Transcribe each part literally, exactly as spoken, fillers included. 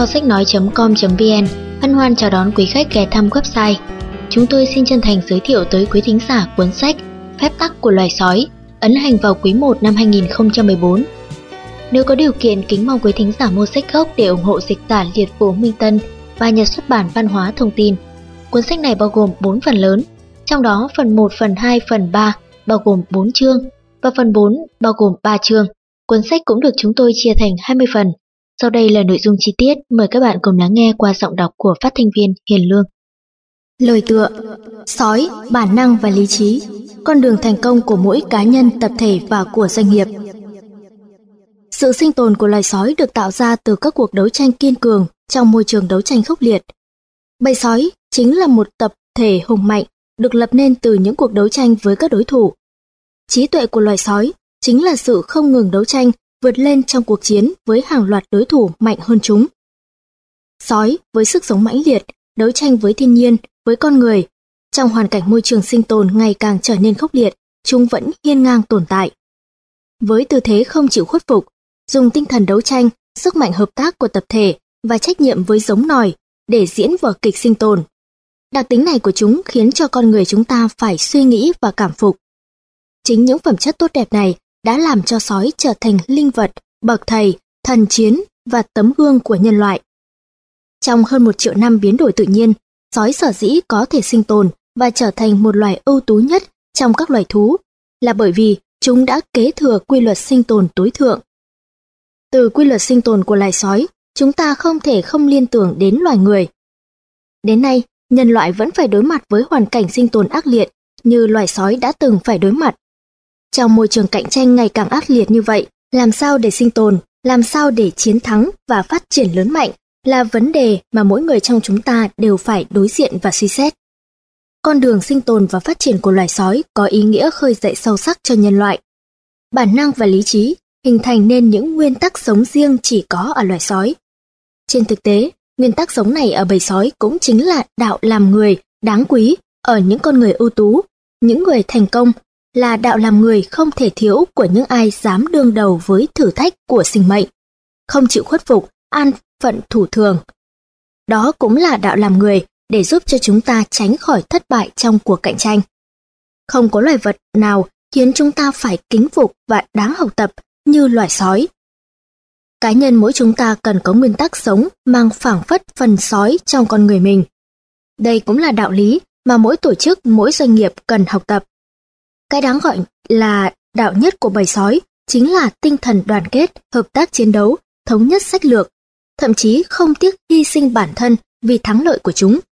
kho sách nói chấm com chấm vn hân hoan chào đón quý khách ghé thăm website. Chúng tôi xin chân thành giới thiệu tới quý thính giả cuốn sách Phép tắc của loài sói, ấn hành vào quý một năm hai nghìn không trăm mười bốn. Nếu có điều kiện, kính mong quý thính giả mua sách gốc để ủng hộ dịch giả Liệt Vũ Minh Tân và nhà xuất bản Văn hóa Thông tin. Cuốn sách này bao gồm bốn phần lớn, trong đó phần một, phần hai, phần ba bao gồm bốn chương và phần bốn bao gồm ba chương. Cuốn sách cũng được chúng tôi chia thành hai mươi phần. Sau đây là nội dung chi tiết, mời các bạn cùng lắng nghe qua giọng đọc của phát thanh viên Hiền Lương. Lời tựa: Sói, bản năng và lý trí, con đường thành công của mỗi cá nhân, tập thể và của doanh nghiệp. Sự sinh tồn của loài sói được tạo ra từ các cuộc đấu tranh kiên cường trong môi trường đấu tranh khốc liệt. Bầy sói chính là một tập thể hùng mạnh được lập nên từ những cuộc đấu tranh với các đối thủ. Trí tuệ của loài sói chính là sự không ngừng đấu tranh vượt lên trong cuộc chiến với hàng loạt đối thủ mạnh hơn chúng. Sói với sức sống mãnh liệt, đấu tranh với thiên nhiên, với con người. Trong hoàn cảnh môi trường sinh tồn ngày càng trở nên khốc liệt, chúng vẫn hiên ngang tồn tại. Với tư thế không chịu khuất phục, dùng tinh thần đấu tranh, sức mạnh hợp tác của tập thể và trách nhiệm với giống nòi để diễn vở kịch sinh tồn. Đặc tính này của chúng khiến cho con người chúng ta phải suy nghĩ và cảm phục. Chính những phẩm chất tốt đẹp này đã làm cho sói trở thành linh vật, bậc thầy, thần chiến và tấm gương của nhân loại. Trong hơn một triệu năm biến đổi tự nhiên, sói sở dĩ có thể sinh tồn và trở thành một loài ưu tú nhất trong các loài thú là bởi vì chúng đã kế thừa quy luật sinh tồn tối thượng. Từ quy luật sinh tồn của loài sói, chúng ta không thể không liên tưởng đến loài người. Đến nay, nhân loại vẫn phải đối mặt với hoàn cảnh sinh tồn ác liệt như loài sói đã từng phải đối mặt. Trong môi trường cạnh tranh ngày càng ác liệt như vậy, làm sao để sinh tồn, làm sao để chiến thắng và phát triển lớn mạnh là vấn đề mà mỗi người trong chúng ta đều phải đối diện và suy xét. Con đường sinh tồn và phát triển của loài sói có ý nghĩa khơi dậy sâu sắc cho nhân loại. Bản năng và lý trí hình thành nên những nguyên tắc sống riêng chỉ có ở loài sói. Trên thực tế, nguyên tắc sống này ở bầy sói cũng chính là đạo làm người đáng quý ở những con người ưu tú, những người thành công, là đạo làm người không thể thiếu của những ai dám đương đầu với thử thách của sinh mệnh, không chịu khuất phục, an phận thủ thường. Đó cũng là đạo làm người để giúp cho chúng ta tránh khỏi thất bại trong cuộc cạnh tranh. Không có loài vật nào khiến chúng ta phải kính phục và đáng học tập như loài sói. Cá nhân mỗi chúng ta cần có nguyên tắc sống mang phảng phất phần sói trong con người mình. Đây cũng là đạo lý mà mỗi tổ chức, mỗi doanh nghiệp cần học tập. Cái đáng gọi là đạo nhất của bầy sói chính là tinh thần đoàn kết, hợp tác chiến đấu, thống nhất sách lược, thậm chí không tiếc hy sinh bản thân vì thắng lợi của chúng.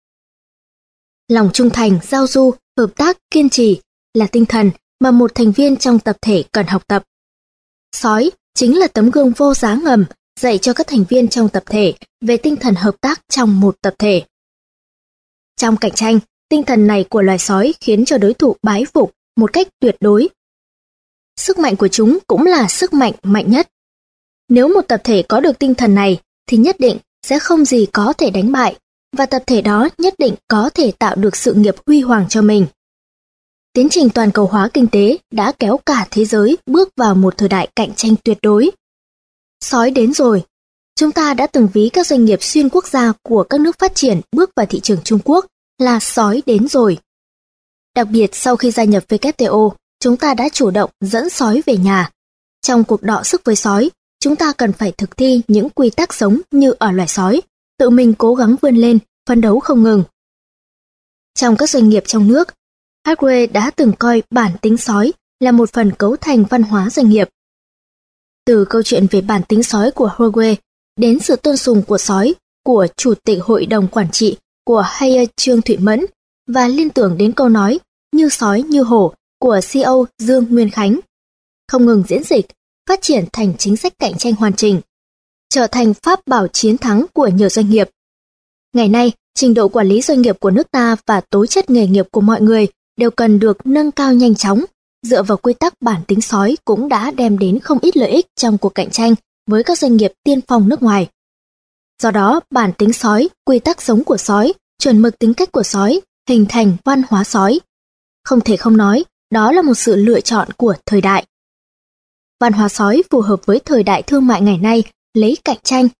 Lòng trung thành, giao du, hợp tác, kiên trì là tinh thần mà một thành viên trong tập thể cần học tập. Sói chính là tấm gương vô giá ngầm dạy cho các thành viên trong tập thể về tinh thần hợp tác trong một tập thể. Trong cạnh tranh, tinh thần này của loài sói khiến cho đối thủ bái phục một cách tuyệt đối. Sức mạnh của chúng cũng là sức mạnh mạnh nhất. Nếu một tập thể có được tinh thần này thì nhất định sẽ không gì có thể đánh bại, và tập thể đó nhất định có thể tạo được sự nghiệp huy hoàng cho mình. Tiến trình toàn cầu hóa kinh tế đã kéo cả thế giới bước vào một thời đại cạnh tranh tuyệt đối. Sói đến rồi. Chúng ta đã từng ví các doanh nghiệp xuyên quốc gia của các nước phát triển bước vào thị trường Trung Quốc là sói đến rồi. Đặc biệt sau khi gia nhập vê kép tê o, chúng ta đã chủ động dẫn sói về nhà. Trong cuộc đọ sức với sói, chúng ta cần phải thực thi những quy tắc sống như ở loài sói, tự mình cố gắng vươn lên, phấn đấu không ngừng. Trong các doanh nghiệp trong nước, Harvey đã từng coi bản tính sói là một phần cấu thành văn hóa doanh nghiệp. Từ câu chuyện về bản tính sói của Harvey đến sự tôn sùng của sói của Chủ tịch Hội đồng Quản trị của Haier Trương Thụy Mẫn và liên tưởng đến câu nói như sói như hổ của xê e ô Dương Nguyên Khánh, không ngừng diễn dịch, phát triển thành chính sách cạnh tranh hoàn chỉnh, trở thành pháp bảo chiến thắng của nhiều doanh nghiệp. Ngày nay, trình độ quản lý doanh nghiệp của nước ta và tố chất nghề nghiệp của mọi người đều cần được nâng cao nhanh chóng, dựa vào quy tắc bản tính sói cũng đã đem đến không ít lợi ích trong cuộc cạnh tranh với các doanh nghiệp tiên phong nước ngoài. Do đó, bản tính sói, quy tắc sống của sói, chuẩn mực tính cách của sói, hình thành văn hóa sói. Không thể không nói, đó là một sự lựa chọn của thời đại. Văn hóa sói phù hợp với thời đại thương mại ngày nay, lấy cạnh tranh.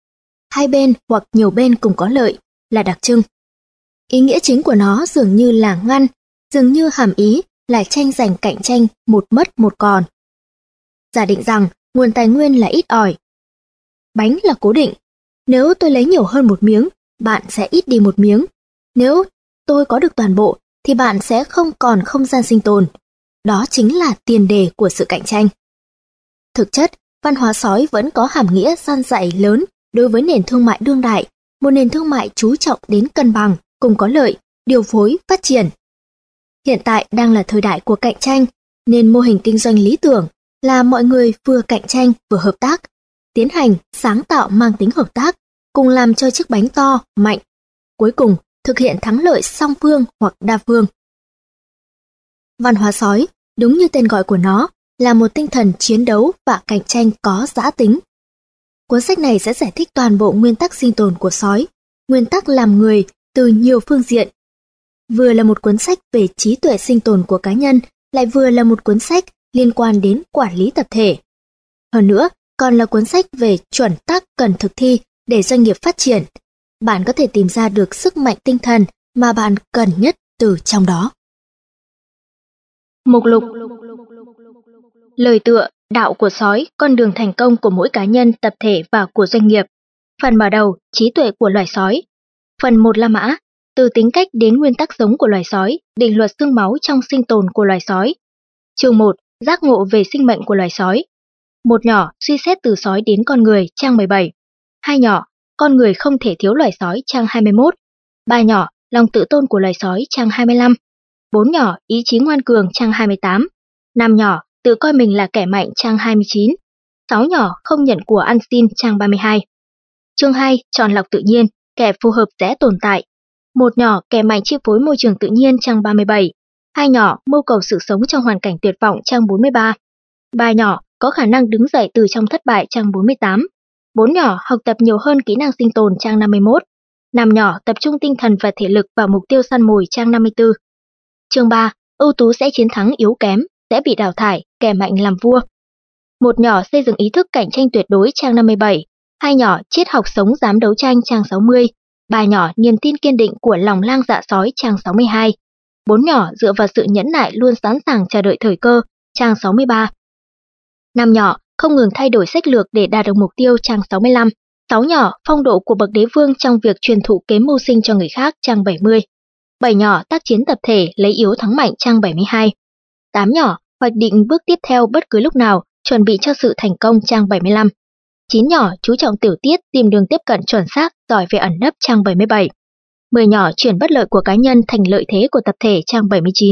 hai bên hoặc nhiều bên cùng có lợi là đặc trưng. Ý nghĩa chính của nó dường như là ngăn, dường như hàm ý là tranh giành cạnh tranh một mất một còn. Giả định rằng nguồn tài nguyên là ít ỏi. Bánh là cố định. Nếu tôi lấy nhiều hơn một miếng, bạn sẽ ít đi một miếng. Nếu tôi có được toàn bộ, thì bạn sẽ không còn không gian sinh tồn. Đó chính là tiền đề của sự cạnh tranh. Thực chất, văn hóa sói vẫn có hàm nghĩa gian dạy lớn đối với nền thương mại đương đại, một nền thương mại chú trọng đến cân bằng, cùng có lợi, điều phối, phát triển. Hiện tại đang là thời đại của cạnh tranh, nên mô hình kinh doanh lý tưởng là mọi người vừa cạnh tranh vừa hợp tác, tiến hành, sáng tạo mang tính hợp tác, cùng làm cho chiếc bánh to, mạnh. Cuối cùng, thực hiện thắng lợi song phương hoặc đa phương. Văn hóa sói, đúng như tên gọi của nó, là một tinh thần chiến đấu và cạnh tranh có dã tính. Cuốn sách này sẽ giải thích toàn bộ nguyên tắc sinh tồn của sói, nguyên tắc làm người từ nhiều phương diện. Vừa là một cuốn sách về trí tuệ sinh tồn của cá nhân, lại vừa là một cuốn sách liên quan đến quản lý tập thể. Hơn nữa, còn là cuốn sách về chuẩn tắc cần thực thi để doanh nghiệp phát triển. Bạn có thể tìm ra được sức mạnh tinh thần mà bạn cần nhất từ trong đó. Mục lục. Lời tựa, đạo của sói, con đường thành công của mỗi cá nhân, tập thể và của doanh nghiệp. Phần mở đầu, trí tuệ của loài sói. Phần một La Mã, từ tính cách đến nguyên tắc sống của loài sói, định luật xương máu trong sinh tồn của loài sói. Chương một, giác ngộ về sinh mệnh của loài sói. Một nhỏ, suy xét từ sói đến con người, trang mười bảy. Hai nhỏ, con người không thể thiếu loài sói, trang hai mươi mốt. Ba nhỏ, lòng tự tôn của loài sói, trang hai mươi lăm. Bốn nhỏ, ý chí ngoan cường, trang hai mươi tám. Năm nhỏ, tự coi mình là kẻ mạnh, trang hai mươi chín. Sáu nhỏ, không nhận của ăn xin, trang ba mươi hai. Chương hai, chọn lọc tự nhiên, kẻ phù hợp sẽ tồn tại. Một nhỏ, kẻ mạnh chi phối môi trường tự nhiên, trang ba mươi bảy. Hai nhỏ, mưu cầu sự sống trong hoàn cảnh tuyệt vọng, trang bốn mươi ba. Ba nhỏ, có khả năng đứng dậy từ trong thất bại, trang bốn mươi tám. Bốn nhỏ, học tập nhiều hơn kỹ năng sinh tồn, trang năm mươi mốt. Năm nhỏ, tập trung tinh thần và thể lực vào mục tiêu săn mồi, trang năm mươi tư. Chương ba, ưu tú sẽ chiến thắng yếu kém, sẽ bị đào thải, kẻ mạnh làm vua. Một nhỏ, xây dựng ý thức cạnh tranh tuyệt đối, trang năm mươi bảy. Hai nhỏ, triết học sống dám đấu tranh, trang sáu mươi. Ba nhỏ, niềm tin kiên định của lòng lang dạ sói, trang sáu mươi hai. Bốn nhỏ, dựa vào sự nhẫn nại luôn sẵn sàng chờ đợi thời cơ, trang sáu mươi ba. Năm nhỏ, không ngừng thay đổi sách lược để đạt được mục tiêu, trang sáu mươi lăm. Sáu nhỏ, phong độ của bậc đế vương trong việc truyền thụ kế mưu sinh cho người khác, trang bảy mươi. Bảy nhỏ, tác chiến tập thể lấy yếu thắng mạnh, trang bảy mươi hai. Tám nhỏ, hoạch định bước tiếp theo bất cứ lúc nào, chuẩn bị cho sự thành công, trang bảy mươi lăm. Chín nhỏ, chú trọng tiểu tiết, tìm đường tiếp cận chuẩn xác, giỏi về ẩn nấp, trang bảy mươi bảy. Mười nhỏ, chuyển bất lợi của cá nhân thành lợi thế của tập thể, trang bảy mươi chín.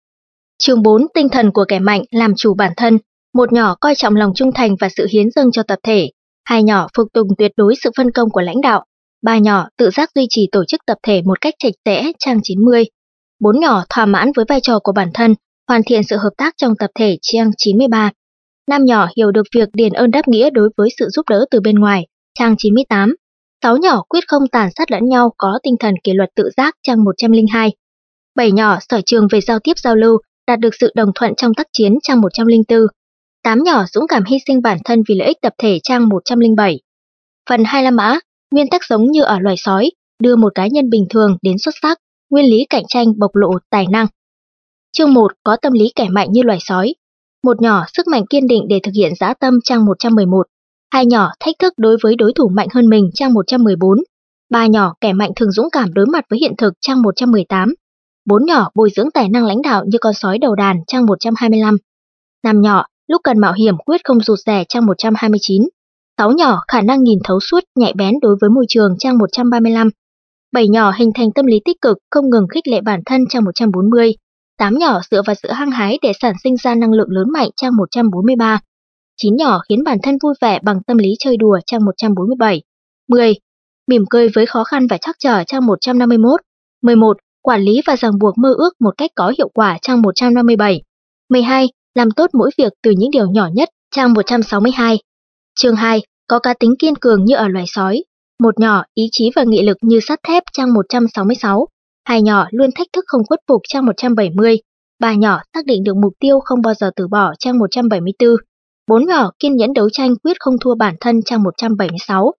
Chương bốn, tinh thần của kẻ mạnh, làm chủ bản thân. Một nhỏ, coi trọng lòng trung thành và sự hiến dâng cho tập thể. Hai nhỏ, phục tùng tuyệt đối sự phân công của lãnh đạo. Ba nhỏ, tự giác duy trì tổ chức tập thể một cách chặt chẽ, trang chín mươi. Bốn nhỏ, thỏa mãn với vai trò của bản thân, hoàn thiện sự hợp tác trong tập thể, trang chín mươi ba. Năm nhỏ, hiểu được việc đền ơn đáp nghĩa đối với sự giúp đỡ từ bên ngoài, trang chín mươi tám. Sáu nhỏ, quyết không tàn sát lẫn nhau, có tinh thần kỷ luật tự giác, trang một trăm lẻ hai. Bảy nhỏ, sở trường về giao tiếp giao lưu, đạt được sự đồng thuận trong tác chiến, trang một trăm lẻ bốn. Tám nhỏ, dũng cảm hy sinh bản thân vì lợi ích tập thể, trang một trăm lẻ bảy. Phần hai La Mã, nguyên tắc sống như ở loài sói, đưa một cá nhân bình thường đến xuất sắc, nguyên lý cạnh tranh bộc lộ tài năng. Chương một, có tâm lý kẻ mạnh như loài sói. Một nhỏ, sức mạnh kiên định để thực hiện dã tâm, trang một trăm mười một. Hai nhỏ, thách thức đối với đối thủ mạnh hơn mình, trang một trăm mười bốn. Ba nhỏ, kẻ mạnh thường dũng cảm đối mặt với hiện thực, trang một trăm mười tám. Bốn nhỏ, bồi dưỡng tài năng lãnh đạo như con sói đầu đàn, trang một trăm hai mươi lăm. Năm nhỏ, lúc cần mạo hiểm quyết không rụt rè, trang một trăm hai mươi chín. Sáu nhỏ, khả năng nhìn thấu suốt, nhạy bén đối với môi trường, trang một trăm ba mươi lăm. Bảy nhỏ, hình thành tâm lý tích cực, không ngừng khích lệ bản thân, trang một trăm bốn mươi. Tám nhỏ, dựa vào sự hăng hái để sản sinh ra năng lượng lớn mạnh, trang một trăm bốn mươi ba. Chín nhỏ, khiến bản thân vui vẻ bằng tâm lý chơi đùa, trang một trăm bốn mươi bảy. mười. Mỉm cười với khó khăn và trắc trở, trang một trăm năm mươi mốt. mười một. Quản lý và ràng buộc mơ ước một cách có hiệu quả, trang một trăm năm mươi bảy. mười hai. Làm tốt mỗi việc từ những điều nhỏ nhất, trang một trăm sáu mươi hai. Chương hai. Có cá tính kiên cường như ở loài sói. Một nhỏ, ý chí và nghị lực như sắt thép, trang một trăm sáu mươi sáu. Hai nhỏ, luôn thách thức không khuất phục, trang một trăm bảy mươi. Ba nhỏ, xác định được mục tiêu không bao giờ từ bỏ, trang một trăm bảy mươi tư. Bốn nhỏ, kiên nhẫn đấu tranh quyết không thua bản thân, trang một trăm bảy mươi sáu.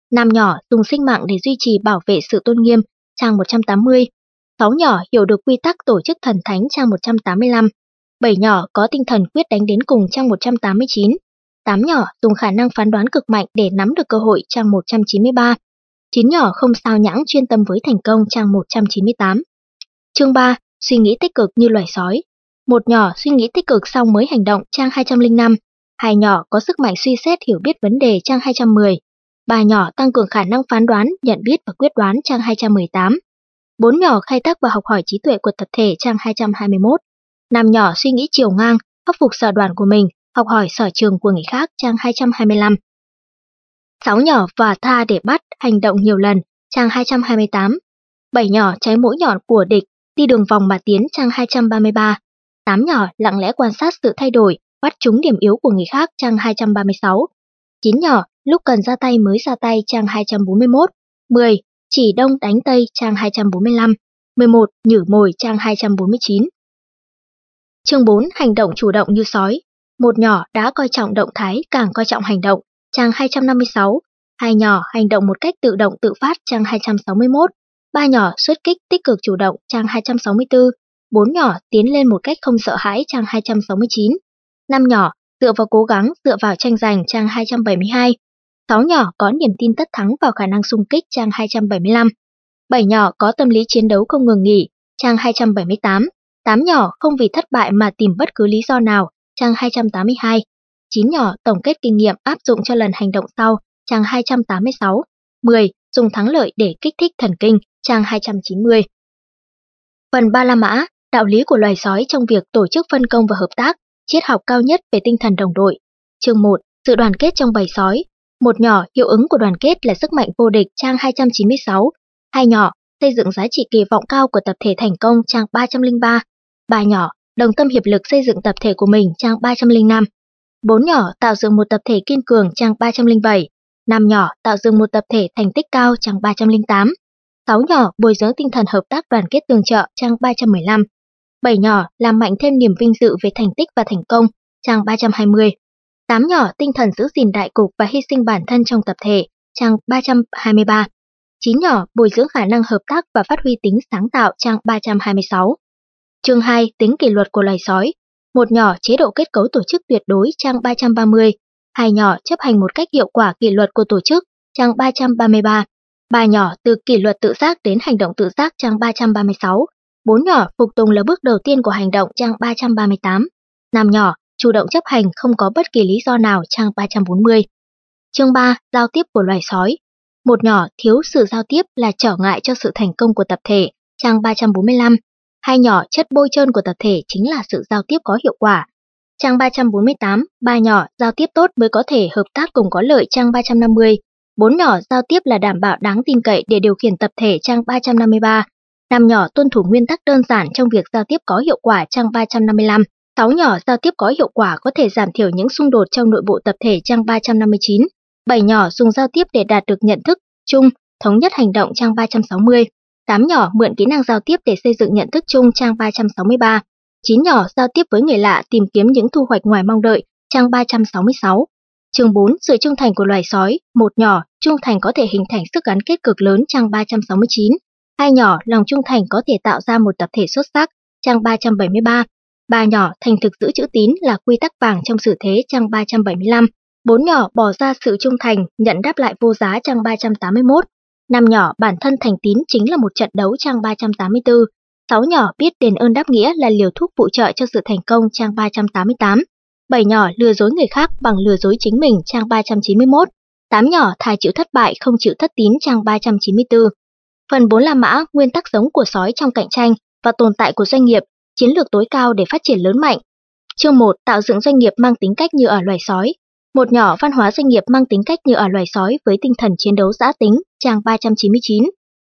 Năm nhỏ dùng sinh mạng để duy trì bảo vệ sự tôn nghiêm, trang một trăm tám mươi. Sáu nhỏ hiểu được quy tắc tổ chức thần thánh, trang một trăm tám mươi lăm. Bảy nhỏ có tinh thần quyết đánh đến cùng, trang một trăm tám mươi chín. Tám nhỏ dùng khả năng phán đoán cực mạnh để nắm được cơ hội, trang một trăm chín mươi ba. Chín nhỏ không sao nhãng chuyên tâm với thành công, trang một trăm chín mươi tám. Chương ba. Suy nghĩ tích cực như loài sói. Một nhỏ suy nghĩ tích cực xong mới hành động, trang hai trăm lẻ năm. Hai nhỏ có sức mạnh suy xét hiểu biết vấn đề, trang hai trăm mười. Ba nhỏ tăng cường khả năng phán đoán, nhận biết và quyết đoán, trang hai trăm mười tám. Bốn nhỏ khai thác và học hỏi trí tuệ của tập thể, trang hai trăm hai mươi mốt. Năm nhỏ suy nghĩ chiều ngang, khắc phục sở đoản của mình, học hỏi sở trường của người khác, trang hai trăm hai mươi lăm. Sáu nhỏ và tha để bắt, hành động nhiều lần, trang hai trăm hai mươi tám. Bảy nhỏ cháy mũi nhọn của địch, đi đường vòng mà tiến, trang hai trăm ba mươi ba. Tám nhỏ lặng lẽ quan sát sự thay đổi, bắt trúng điểm yếu của người khác, trang hai trăm ba mươi sáu. Chín nhỏ lúc cần ra tay mới ra tay, trang hai trăm bốn mươi mốt. Mười chỉ đông đánh tây, trang hai trăm bốn mươi lăm. Mười một nhử mồi, trang hai trăm bốn mươi chín. Chương bốn. Hành động chủ động như sói. Một nhỏ đã coi trọng động thái, càng coi trọng hành động, trang hai trăm năm mươi sáu. Hai nhỏ hành động một cách tự động tự phát, trang hai trăm sáu mươi mốt. Ba nhỏ xuất kích tích cực chủ động, trang hai trăm sáu mươi tư. Bốn nhỏ tiến lên một cách không sợ hãi, trang hai trăm sáu mươi chín. Năm nhỏ dựa vào cố gắng, dựa vào tranh giành, trang hai trăm bảy mươi hai. Sáu nhỏ có niềm tin tất thắng vào khả năng xung kích, trang hai trăm bảy mươi lăm. Bảy nhỏ có tâm lý chiến đấu không ngừng nghỉ, trang hai trăm bảy mươi tám. Tám nhỏ không vì thất bại mà tìm bất cứ lý do nào, trang hai trăm tám mươi hai. Chín nhỏ tổng kết kinh nghiệm áp dụng cho lần hành động sau, trang hai trăm tám mươi sáu. Mười dùng thắng lợi để kích thích thần kinh, trang hai trăm chín mươi. Phần Ba La Mã, đạo lý của loài sói trong việc tổ chức phân công và hợp tác, triết học cao nhất về tinh thần đồng đội. Chương một. Sự đoàn kết trong bầy sói. Một nhỏ hiệu ứng của đoàn kết là sức mạnh vô địch, trang hai trăm chín mươi sáu. Hai nhỏ xây dựng giá trị kỳ vọng cao của tập thể thành công, trang ba trăm lẻ ba. Ba nhỏ đồng tâm hiệp lực xây dựng tập thể của mình, trang ba trăm lẻ năm. Bốn nhỏ tạo dựng một tập thể kiên cường, trang ba trăm lẻ bảy. Năm nhỏ tạo dựng một tập thể thành tích cao, trang ba trăm lẻ tám. Sáu nhỏ bồi dưỡng tinh thần hợp tác đoàn kết tương trợ, trang ba trăm mười lăm. Bảy nhỏ làm mạnh thêm niềm vinh dự về thành tích và thành công, trang ba trăm hai mươi. Tám nhỏ tinh thần giữ gìn đại cục và hy sinh bản thân trong tập thể, trang ba trăm hai mươi ba. Chín nhỏ bồi dưỡng khả năng hợp tác và phát huy tính sáng tạo, trang ba trăm hai mươi sáu. Chương hai. Tính kỷ luật của loài sói. Một nhỏ chế độ kết cấu tổ chức tuyệt đối, trang ba trăm ba mươi. Hai nhỏ chấp hành một cách hiệu quả kỷ luật của tổ chức, trang ba trăm ba mươi ba. Ba nhỏ từ kỷ luật tự giác đến hành động tự giác, trang ba trăm ba mươi sáu. Bốn nhỏ phục tùng là bước đầu tiên của hành động, trang ba trăm ba mươi tám. Năm nhỏ chủ động chấp hành không có bất kỳ lý do nào, trang ba trăm bốn mươi. Chương ba. Giao tiếp của loài sói. Một nhỏ thiếu sự giao tiếp là trở ngại cho sự thành công của tập thể, trang ba trăm bốn mươi lăm. Hai nhỏ chất bôi trơn của tập thể chính là sự giao tiếp có hiệu quả, trang ba trăm bốn mươi tám. Ba nhỏ giao tiếp tốt mới có thể hợp tác cùng có lợi, trang ba trăm năm mươi. Bốn nhỏ giao tiếp là đảm bảo đáng tin cậy để điều khiển tập thể, trang ba trăm năm mươi ba. Năm nhỏ tuân thủ nguyên tắc đơn giản trong việc giao tiếp có hiệu quả, trang ba trăm năm mươi lăm. Sáu nhỏ giao tiếp có hiệu quả có thể giảm thiểu những xung đột trong nội bộ tập thể, trang ba trăm năm mươi chín. Bảy nhỏ dùng giao tiếp để đạt được nhận thức chung, thống nhất hành động, trang ba trăm sáu mươi. Tám nhỏ mượn kỹ năng giao tiếp để xây dựng nhận thức chung, trang ba trăm sáu mươi ba. Chín nhỏ giao tiếp với người lạ tìm kiếm những thu hoạch ngoài mong đợi, trang ba trăm sáu mươi sáu. Chương bốn. Sự trung thành của loài sói. Một nhỏ trung thành có thể hình thành sức gắn kết cực lớn, trang ba trăm sáu mươi chín. Hai nhỏ lòng trung thành có thể tạo ra một tập thể xuất sắc, trang ba trăm bảy mươi ba. Ba nhỏ thành thực giữ chữ tín là quy tắc vàng trong sự thế, trang ba trăm bảy mươi lăm. Bốn nhỏ bỏ ra sự trung thành, nhận đáp lại vô giá, trang ba trăm tám mươi mốt. Năm nhỏ bản thân thành tín chính là một trận đấu, trang ba trăm tám mươi tư. Sáu nhỏ biết đền ơn đáp nghĩa là liều thuốc phụ trợ cho sự thành công, trang ba trăm tám mươi tám. Bảy nhỏ lừa dối người khác bằng lừa dối chính mình, trang ba trăm chín mươi mốt. Tám nhỏ thà chịu thất bại không chịu thất tín, trang ba trăm chín mươi tư. Phần bốn La Mã, nguyên tắc sống của sói trong cạnh tranh và tồn tại của doanh nghiệp, chiến lược tối cao để phát triển lớn mạnh. Chương một. Tạo dựng doanh nghiệp mang tính cách như ở loài sói. Một nhỏ văn hóa doanh nghiệp mang tính cách như ở loài sói với tinh thần chiến đấu dã tính, trang ba trăm chín mươi chín.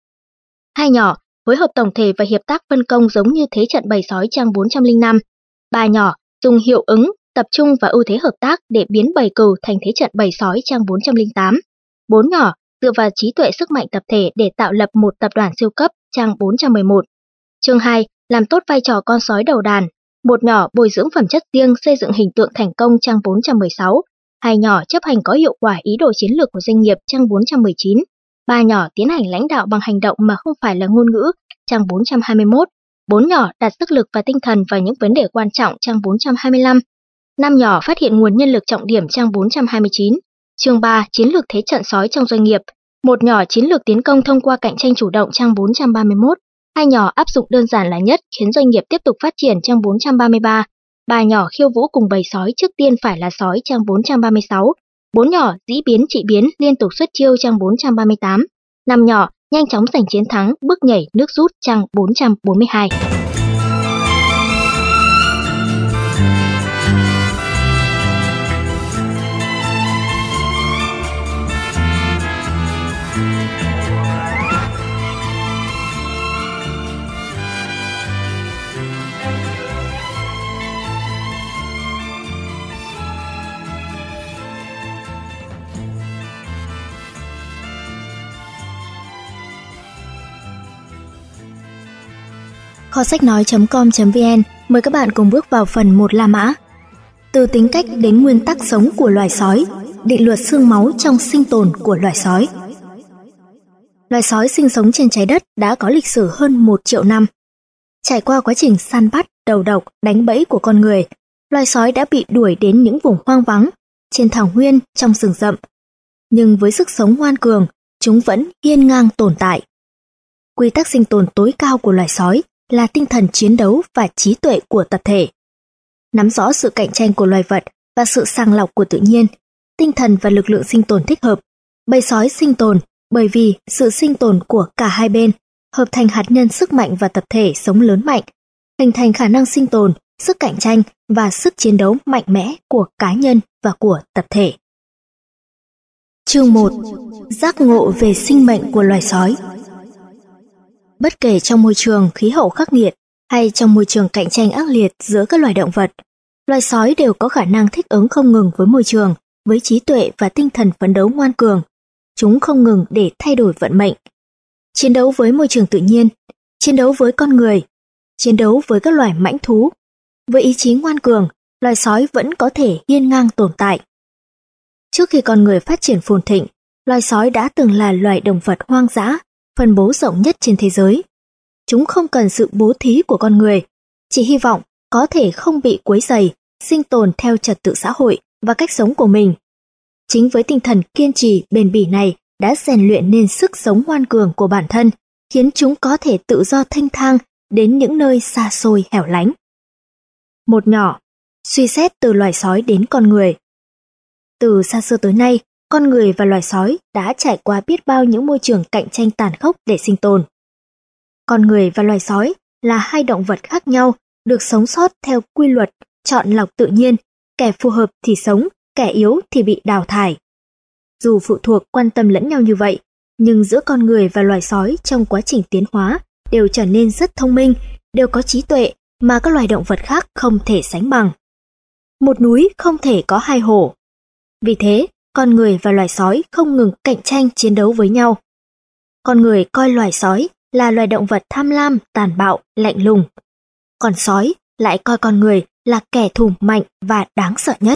Hai nhỏ phối hợp tổng thể và hiệp tác phân công giống như thế trận bầy sói, trang bốn trăm lẻ năm. Ba nhỏ dùng hiệu ứng, tập trung và ưu thế hợp tác để biến bầy cừu thành thế trận bầy sói, trang bốn trăm lẻ tám. Bốn nhỏ dựa vào trí tuệ sức mạnh tập thể để tạo lập một tập đoàn siêu cấp, trang bốn trăm mười một. Chương hai. Làm tốt vai trò con sói đầu đàn. Một nhỏ bồi dưỡng phẩm chất riêng, xây dựng hình tượng thành công, trang bốn trăm mười sáu. Hai nhỏ chấp hành có hiệu quả ý đồ chiến lược của doanh nghiệp trang bốn trăm mười chín. Ba nhỏ tiến hành lãnh đạo bằng hành động mà không phải là ngôn ngữ trang bốn trăm hai mươi mốt. Bốn nhỏ đặt sức lực và tinh thần vào những vấn đề quan trọng trang bốn trăm hai mươi lăm. Năm nhỏ phát hiện nguồn nhân lực trọng điểm trang bốn trăm hai mươi chín. Chương ba chiến lược thế trận sói trong doanh nghiệp. Một nhỏ chiến lược tiến công thông qua cạnh tranh chủ động trang bốn trăm ba mươi mốt. Hai nhỏ áp dụng đơn giản là nhất khiến doanh nghiệp tiếp tục phát triển trang bốn trăm ba mươi ba. Ba nhỏ khiêu vũ cùng bầy sói trước tiên phải là sói trang bốn trăm ba mươi sáu. Bốn nhỏ dĩ biến trị biến liên tục xuất chiêu trang bốn trăm ba mươi tám. Năm nhỏ nhanh chóng giành chiến thắng bước nhảy nước rút trang bốn trăm bốn mươi hai. Kho sách nói chấm com chấm vn mời các bạn cùng bước vào phần một La Mã. Từ tính cách đến nguyên tắc sống của loài sói, định luật xương máu trong sinh tồn của loài sói. Loài sói sinh sống trên trái đất đã có lịch sử hơn một triệu năm. Trải qua quá trình săn bắt, đầu độc, đánh bẫy của con người, loài sói đã bị đuổi đến những vùng hoang vắng, trên thảo nguyên, trong rừng rậm. Nhưng với sức sống ngoan cường, chúng vẫn hiên ngang tồn tại. Quy tắc sinh tồn tối cao của loài sói là tinh thần chiến đấu và trí tuệ của tập thể. Nắm rõ sự cạnh tranh của loài vật và sự sàng lọc của tự nhiên, tinh thần và lực lượng sinh tồn thích hợp, bầy sói sinh tồn bởi vì sự sinh tồn của cả hai bên hợp thành hạt nhân sức mạnh và tập thể sống lớn mạnh, hình thành khả năng sinh tồn, sức cạnh tranh và sức chiến đấu mạnh mẽ của cá nhân và của tập thể. Chương một. Giác ngộ về sinh mệnh của loài sói. Bất kể trong môi trường khí hậu khắc nghiệt hay trong môi trường cạnh tranh ác liệt giữa các loài động vật, loài sói đều có khả năng thích ứng không ngừng với môi trường, với trí tuệ và tinh thần phấn đấu ngoan cường. Chúng không ngừng để thay đổi vận mệnh. Chiến đấu với môi trường tự nhiên, chiến đấu với con người, chiến đấu với các loài mãnh thú. Với ý chí ngoan cường, loài sói vẫn có thể hiên ngang tồn tại. Trước khi con người phát triển phồn thịnh, loài sói đã từng là loài động vật hoang dã, phân bố rộng nhất trên thế giới. Chúng không cần sự bố thí của con người, chỉ hy vọng có thể không bị quấy rầy, sinh tồn theo trật tự xã hội và cách sống của mình. Chính với tinh thần kiên trì bền bỉ này đã rèn luyện nên sức sống ngoan cường của bản thân, khiến chúng có thể tự do thênh thang đến những nơi xa xôi hẻo lánh. Một nhỏ, suy xét từ loài sói đến con người. Từ xa xưa tới nay, con người và loài sói đã trải qua biết bao những môi trường cạnh tranh tàn khốc để sinh tồn. Con người và loài sói là hai động vật khác nhau, được sống sót theo quy luật, chọn lọc tự nhiên, kẻ phù hợp thì sống, kẻ yếu thì bị đào thải. Dù phụ thuộc quan tâm lẫn nhau như vậy, nhưng giữa con người và loài sói trong quá trình tiến hóa đều trở nên rất thông minh, đều có trí tuệ mà các loài động vật khác không thể sánh bằng. Một núi không thể có hai hổ. Vì thế, con người và loài sói không ngừng cạnh tranh chiến đấu với nhau. Con người coi loài sói là loài động vật tham lam, tàn bạo, lạnh lùng. Còn sói lại coi con người là kẻ thù mạnh và đáng sợ nhất.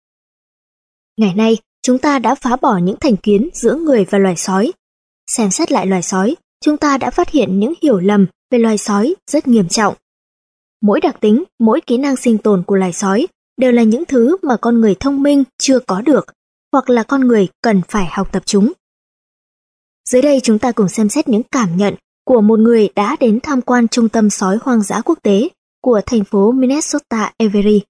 Ngày nay, chúng ta đã phá bỏ những thành kiến giữa người và loài sói. Xem xét lại loài sói, chúng ta đã phát hiện những hiểu lầm về loài sói rất nghiêm trọng. Mỗi đặc tính, mỗi kỹ năng sinh tồn của loài sói đều là những thứ mà con người thông minh chưa có được, hoặc là con người cần phải học tập chúng. Dưới đây chúng ta cùng xem xét những cảm nhận của một người đã đến tham quan trung tâm sói hoang dã quốc tế của thành phố Minnesota Avery.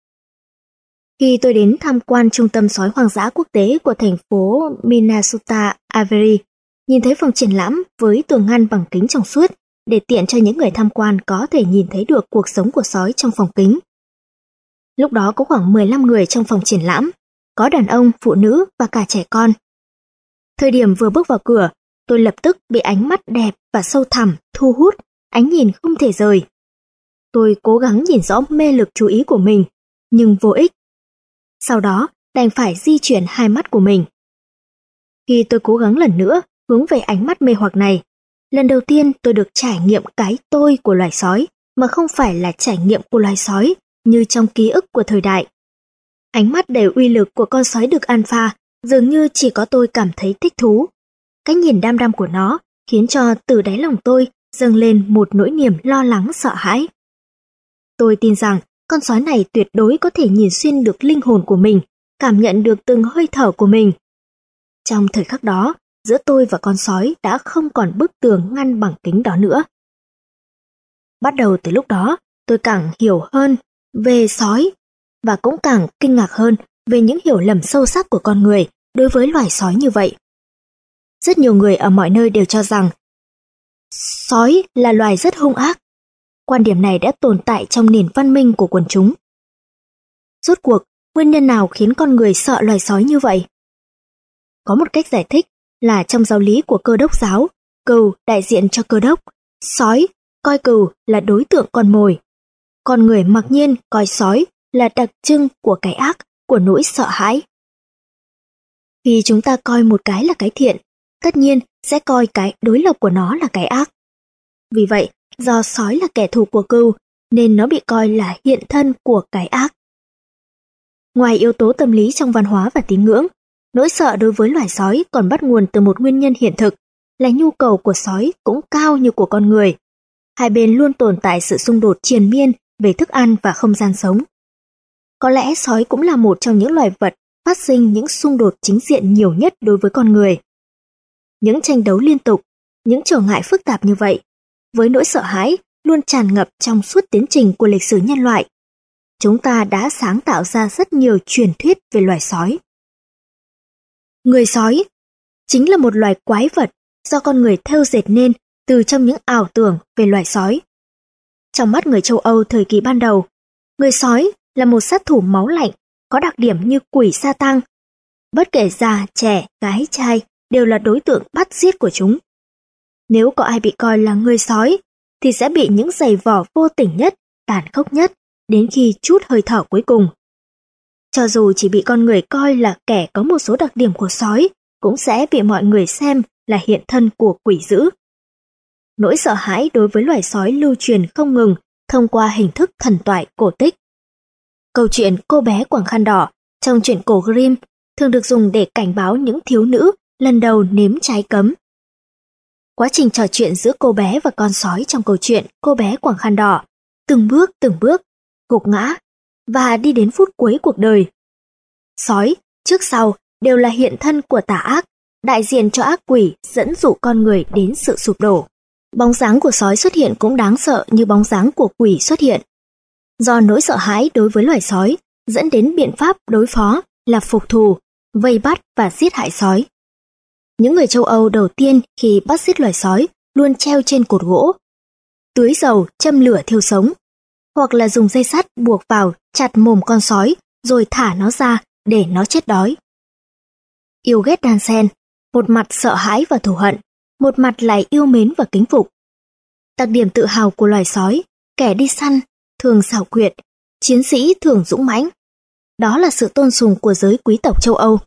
Khi tôi đến tham quan trung tâm sói hoang dã quốc tế của thành phố Minnesota Avery, nhìn thấy phòng triển lãm với tường ngăn bằng kính trong suốt để tiện cho những người tham quan có thể nhìn thấy được cuộc sống của sói trong phòng kính. Lúc đó có khoảng mười lăm người trong phòng triển lãm, có đàn ông, phụ nữ và cả trẻ con. Thời điểm vừa bước vào cửa, tôi lập tức bị ánh mắt đẹp và sâu thẳm thu hút, ánh nhìn không thể rời. Tôi cố gắng nhìn rõ mê lực chú ý của mình, nhưng vô ích. Sau đó, đành phải di chuyển hai mắt của mình. Khi tôi cố gắng lần nữa hướng về ánh mắt mê hoặc này, lần đầu tiên tôi được trải nghiệm cái tôi của loài sói, mà không phải là trải nghiệm của loài sói như trong ký ức của thời đại. Ánh mắt đầy uy lực của con sói đực alpha dường như chỉ có tôi cảm thấy thích thú. Cái nhìn đăm đăm của nó khiến cho từ đáy lòng tôi dâng lên một nỗi niềm lo lắng sợ hãi. Tôi tin rằng con sói này tuyệt đối có thể nhìn xuyên được linh hồn của mình, cảm nhận được từng hơi thở của mình. Trong thời khắc đó, giữa tôi và con sói đã không còn bức tường ngăn bằng kính đó nữa. Bắt đầu từ lúc đó, tôi càng hiểu hơn về sói và cũng càng kinh ngạc hơn về những hiểu lầm sâu sắc của con người đối với loài sói như vậy. Rất nhiều người ở mọi nơi đều cho rằng sói là loài rất hung ác. Quan điểm này đã tồn tại trong nền văn minh của quần chúng. Rốt cuộc, nguyên nhân nào khiến con người sợ loài sói như vậy? Có một cách giải thích là trong giáo lý của Cơ đốc giáo, cừu đại diện cho cơ đốc, sói coi cừu là đối tượng con mồi. Con người mặc nhiên coi sói là đặc trưng của cái ác, của nỗi sợ hãi. Khi chúng ta coi một cái là cái thiện, tất nhiên sẽ coi cái đối lập của nó là cái ác. Vì vậy, do sói là kẻ thù của cừu, nên nó bị coi là hiện thân của cái ác. Ngoài yếu tố tâm lý trong văn hóa và tín ngưỡng, nỗi sợ đối với loài sói còn bắt nguồn từ một nguyên nhân hiện thực, là nhu cầu của sói cũng cao như của con người. Hai bên luôn tồn tại sự xung đột triền miên về thức ăn và không gian sống. Có lẽ sói cũng là một trong những loài vật phát sinh những xung đột chính diện nhiều nhất đối với con người. Những tranh đấu liên tục, những trở ngại phức tạp như vậy, với nỗi sợ hãi luôn tràn ngập trong suốt tiến trình của lịch sử nhân loại, chúng ta đã sáng tạo ra rất nhiều truyền thuyết về loài sói. Người sói chính là một loài quái vật do con người thêu dệt nên từ trong những ảo tưởng về loài sói. Trong mắt người châu Âu thời kỳ ban đầu, người sói là một sát thủ máu lạnh, có đặc điểm như quỷ sa tăng. Bất kể già, trẻ, gái, trai đều là đối tượng bắt giết của chúng. Nếu có ai bị coi là người sói, thì sẽ bị những giày vò vô tình nhất, tàn khốc nhất, đến khi trút hơi thở cuối cùng. Cho dù chỉ bị con người coi là kẻ có một số đặc điểm của sói, cũng sẽ bị mọi người xem là hiện thân của quỷ dữ. Nỗi sợ hãi đối với loài sói lưu truyền không ngừng thông qua hình thức thần thoại cổ tích. Câu chuyện cô bé quàng khăn đỏ trong truyện cổ Grimm thường được dùng để cảnh báo những thiếu nữ lần đầu nếm trái cấm. Quá trình trò chuyện giữa cô bé và con sói trong câu chuyện cô bé quàng khăn đỏ, từng bước từng bước, gục ngã, và đi đến phút cuối cuộc đời. Sói, trước sau, đều là hiện thân của tà ác, đại diện cho ác quỷ dẫn dụ con người đến sự sụp đổ. Bóng dáng của sói xuất hiện cũng đáng sợ như bóng dáng của quỷ xuất hiện. Do nỗi sợ hãi đối với loài sói, dẫn đến biện pháp đối phó là phục thù, vây bắt và giết hại sói. Những người châu Âu đầu tiên khi bắt giết loài sói luôn treo trên cột gỗ, tưới dầu châm lửa thiêu sống, hoặc là dùng dây sắt buộc vào chặt mồm con sói rồi thả nó ra để nó chết đói. Yêu ghét đan xen, một mặt sợ hãi và thù hận, một mặt lại yêu mến và kính phục. Đặc điểm tự hào của loài sói, kẻ đi săn thường xảo quyệt, chiến sĩ thường dũng mãnh. Đó là sự tôn sùng của giới quý tộc châu Âu.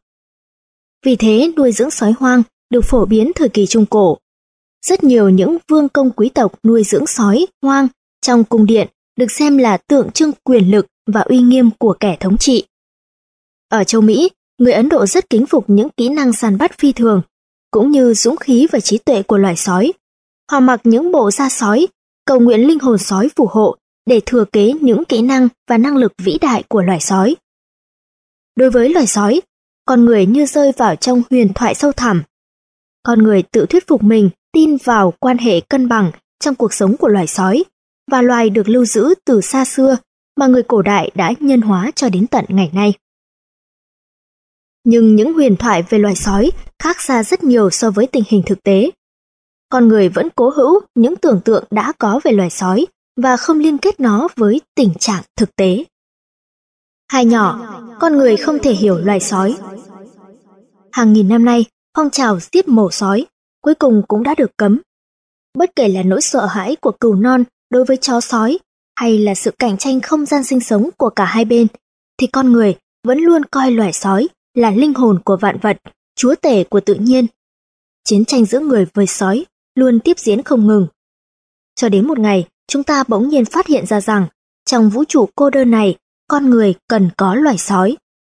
Vì thế nuôi dưỡng sói hoang được phổ biến thời kỳ Trung Cổ. Rất nhiều những vương công quý tộc nuôi dưỡng sói hoang trong cung điện được xem là tượng trưng quyền lực và uy nghiêm của kẻ thống trị. Ở châu Mỹ, người Ấn Độ rất kính phục những kỹ năng săn bắt phi thường, cũng như dũng khí và trí tuệ của loài sói. Họ mặc những bộ da sói, cầu nguyện linh hồn sói phù hộ để thừa kế những kỹ năng và năng lực vĩ đại của loài sói. Đối với loài sói, con người như rơi vào trong huyền thoại sâu thẳm. Con người tự thuyết phục mình tin vào quan hệ cân bằng trong cuộc sống của loài sói, và loài được lưu giữ từ xa xưa mà người cổ đại đã nhân hóa cho đến tận ngày nay. Nhưng những huyền thoại về loài sói khác xa rất nhiều so với tình hình thực tế. Con người vẫn cố hữu những tưởng tượng đã có về loài sói và không liên kết nó với tình trạng thực tế. Hai nhỏ, con người không thể hiểu loài sói. Hàng nghìn năm nay, phong trào giết mổ sói cuối cùng cũng đã được cấm. Bất kể là nỗi sợ hãi của cừu non đối với chó sói hay là sự cạnh tranh không gian sinh sống của cả hai bên, thì con người vẫn luôn coi loài sói là linh hồn của vạn vật, chúa tể của tự nhiên. Chiến tranh giữa người với sói luôn tiếp diễn không ngừng. Cho đến một ngày, chúng ta bỗng nhiên phát hiện ra rằng trong vũ trụ cô đơn này, con người cần có loài sói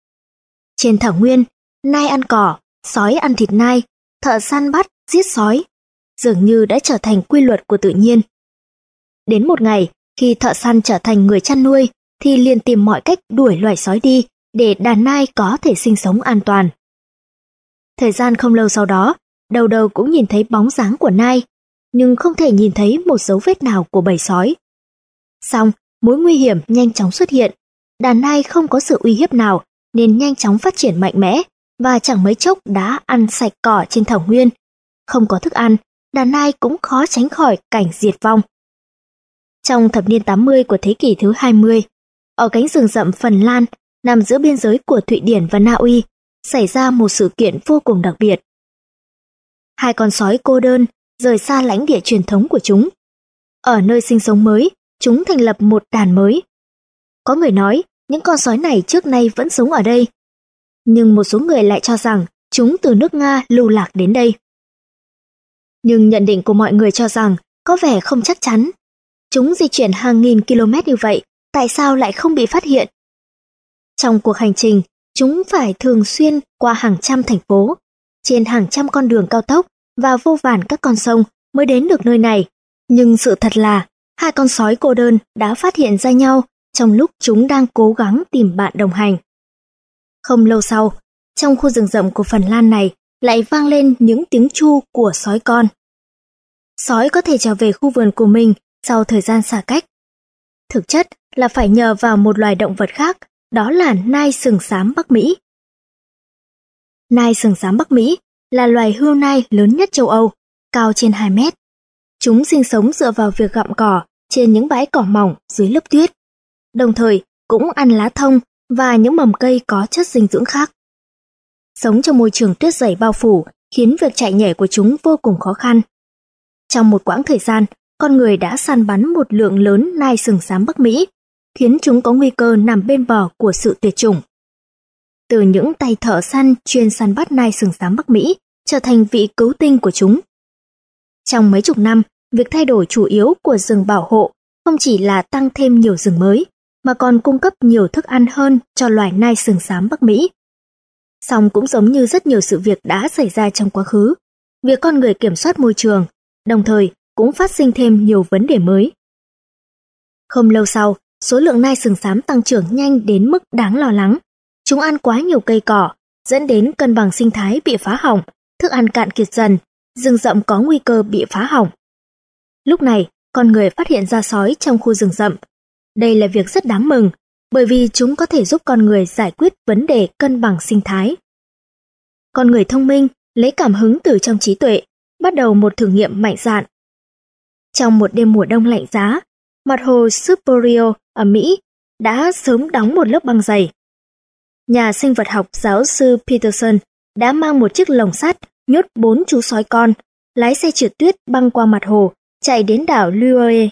Trên thảo nguyên, nai ăn cỏ, sói ăn thịt nai, thợ săn bắt, giết sói, dường như đã trở thành quy luật của tự nhiên. Đến một ngày, khi thợ săn trở thành người chăn nuôi, thì liền tìm mọi cách đuổi loài sói đi để đàn nai có thể sinh sống an toàn. Thời gian không lâu sau đó, đầu đầu cũng nhìn thấy bóng dáng của nai, nhưng không thể nhìn thấy một dấu vết nào của bầy sói. Song, mối nguy hiểm nhanh chóng xuất hiện, đàn nai không có sự uy hiếp nào nên nhanh chóng phát triển mạnh mẽ và chẳng mấy chốc đã ăn sạch cỏ trên thảo nguyên. Không có thức ăn, đàn nai cũng khó tránh khỏi cảnh diệt vong. Trong thập niên tám mươi của thế kỷ thứ hai mươi, ở cánh rừng rậm Phần Lan nằm giữa biên giới của Thụy Điển và Na Uy, xảy ra một sự kiện vô cùng đặc biệt. Hai con sói cô đơn rời xa lãnh địa truyền thống của chúng. Ở nơi sinh sống mới, chúng thành lập một đàn mới. Có người nói những con sói này trước nay vẫn sống ở đây, nhưng một số người lại cho rằng chúng từ nước Nga lưu lạc đến đây. Nhưng nhận định của mọi người cho rằng có vẻ không chắc chắn. Chúng di chuyển hàng nghìn km như vậy, tại sao lại không bị phát hiện? Trong cuộc hành trình, chúng phải thường xuyên qua hàng trăm thành phố, trên hàng trăm con đường cao tốc và vô vàn các con sông mới đến được nơi này. Nhưng sự thật là, hai con sói cô đơn đã phát hiện ra nhau trong lúc chúng đang cố gắng tìm bạn đồng hành. Không lâu sau, trong khu rừng rậm của Phần Lan này lại vang lên những tiếng tru của sói con. Sói có thể trở về khu vườn của mình sau thời gian xa cách. Thực chất là phải nhờ vào một loài động vật khác, đó là nai sừng xám Bắc Mỹ. Nai sừng xám Bắc Mỹ là loài hươu nai lớn nhất châu Âu, cao trên hai mét. Chúng sinh sống dựa vào việc gặm cỏ trên những bãi cỏ mỏng dưới lớp tuyết, đồng thời cũng ăn lá thông và những mầm cây có chất dinh dưỡng khác. Sống trong môi trường tuyết dày bao phủ khiến việc chạy nhảy của chúng vô cùng khó khăn. Trong một quãng thời gian, con người đã săn bắn một lượng lớn nai sừng xám Bắc Mỹ, khiến chúng có nguy cơ nằm bên bờ của sự tuyệt chủng. Từ những tay thợ săn chuyên săn bắt nai sừng xám Bắc Mỹ trở thành vị cứu tinh của chúng. Trong mấy chục năm, việc thay đổi chủ yếu của rừng bảo hộ không chỉ là tăng thêm nhiều rừng mới, mà còn cung cấp nhiều thức ăn hơn cho loài nai sừng xám Bắc Mỹ. Song cũng giống như rất nhiều sự việc đã xảy ra trong quá khứ, việc con người kiểm soát môi trường, đồng thời cũng phát sinh thêm nhiều vấn đề mới. Không lâu sau, số lượng nai sừng xám tăng trưởng nhanh đến mức đáng lo lắng. Chúng ăn quá nhiều cây cỏ, dẫn đến cân bằng sinh thái bị phá hỏng, thức ăn cạn kiệt dần, rừng rậm có nguy cơ bị phá hỏng. Lúc này, con người phát hiện ra sói trong khu rừng rậm. Đây là việc rất đáng mừng, bởi vì chúng có thể giúp con người giải quyết vấn đề cân bằng sinh thái. Con người thông minh lấy cảm hứng từ trong trí tuệ, bắt đầu một thử nghiệm mạnh dạn. Trong một đêm mùa đông lạnh giá, mặt hồ Superior ở Mỹ đã sớm đóng một lớp băng dày. Nhà sinh vật học giáo sư Peterson đã mang một chiếc lồng sắt nhốt bốn chú sói con, lái xe trượt tuyết băng qua mặt hồ, chạy đến đảo Liuoe.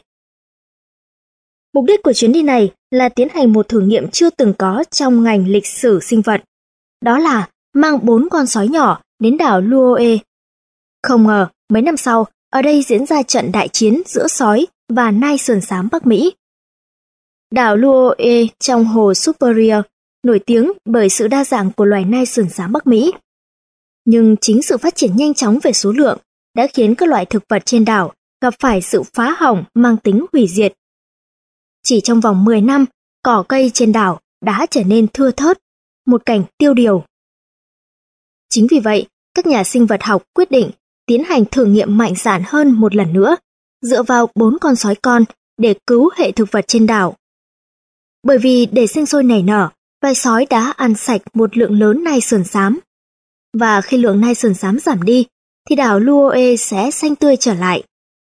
Mục đích của chuyến đi này là tiến hành một thử nghiệm chưa từng có trong ngành lịch sử sinh vật. Đó là mang bốn con sói nhỏ đến đảo Liuoe. Không ngờ, mấy năm sau, ở đây diễn ra trận đại chiến giữa sói và nai sườn xám Bắc Mỹ. Đảo Liuoe trong hồ Superior nổi tiếng bởi sự đa dạng của loài nai sườn xám Bắc Mỹ. Nhưng chính sự phát triển nhanh chóng về số lượng đã khiến các loại thực vật trên đảo gặp phải sự phá hỏng mang tính hủy diệt. Chỉ trong vòng mười năm, cỏ cây trên đảo đã trở nên thưa thớt, một cảnh tiêu điều. Chính vì vậy, các nhà sinh vật học quyết định tiến hành thử nghiệm mạnh dạn hơn một lần nữa, dựa vào bốn con sói con để cứu hệ thực vật trên đảo. Bởi vì để sinh sôi nảy nở, loài sói đã ăn sạch một lượng lớn nai sườn xám. Và khi lượng nai sườn xám giảm đi, thì đảo Liuoe sẽ xanh tươi trở lại.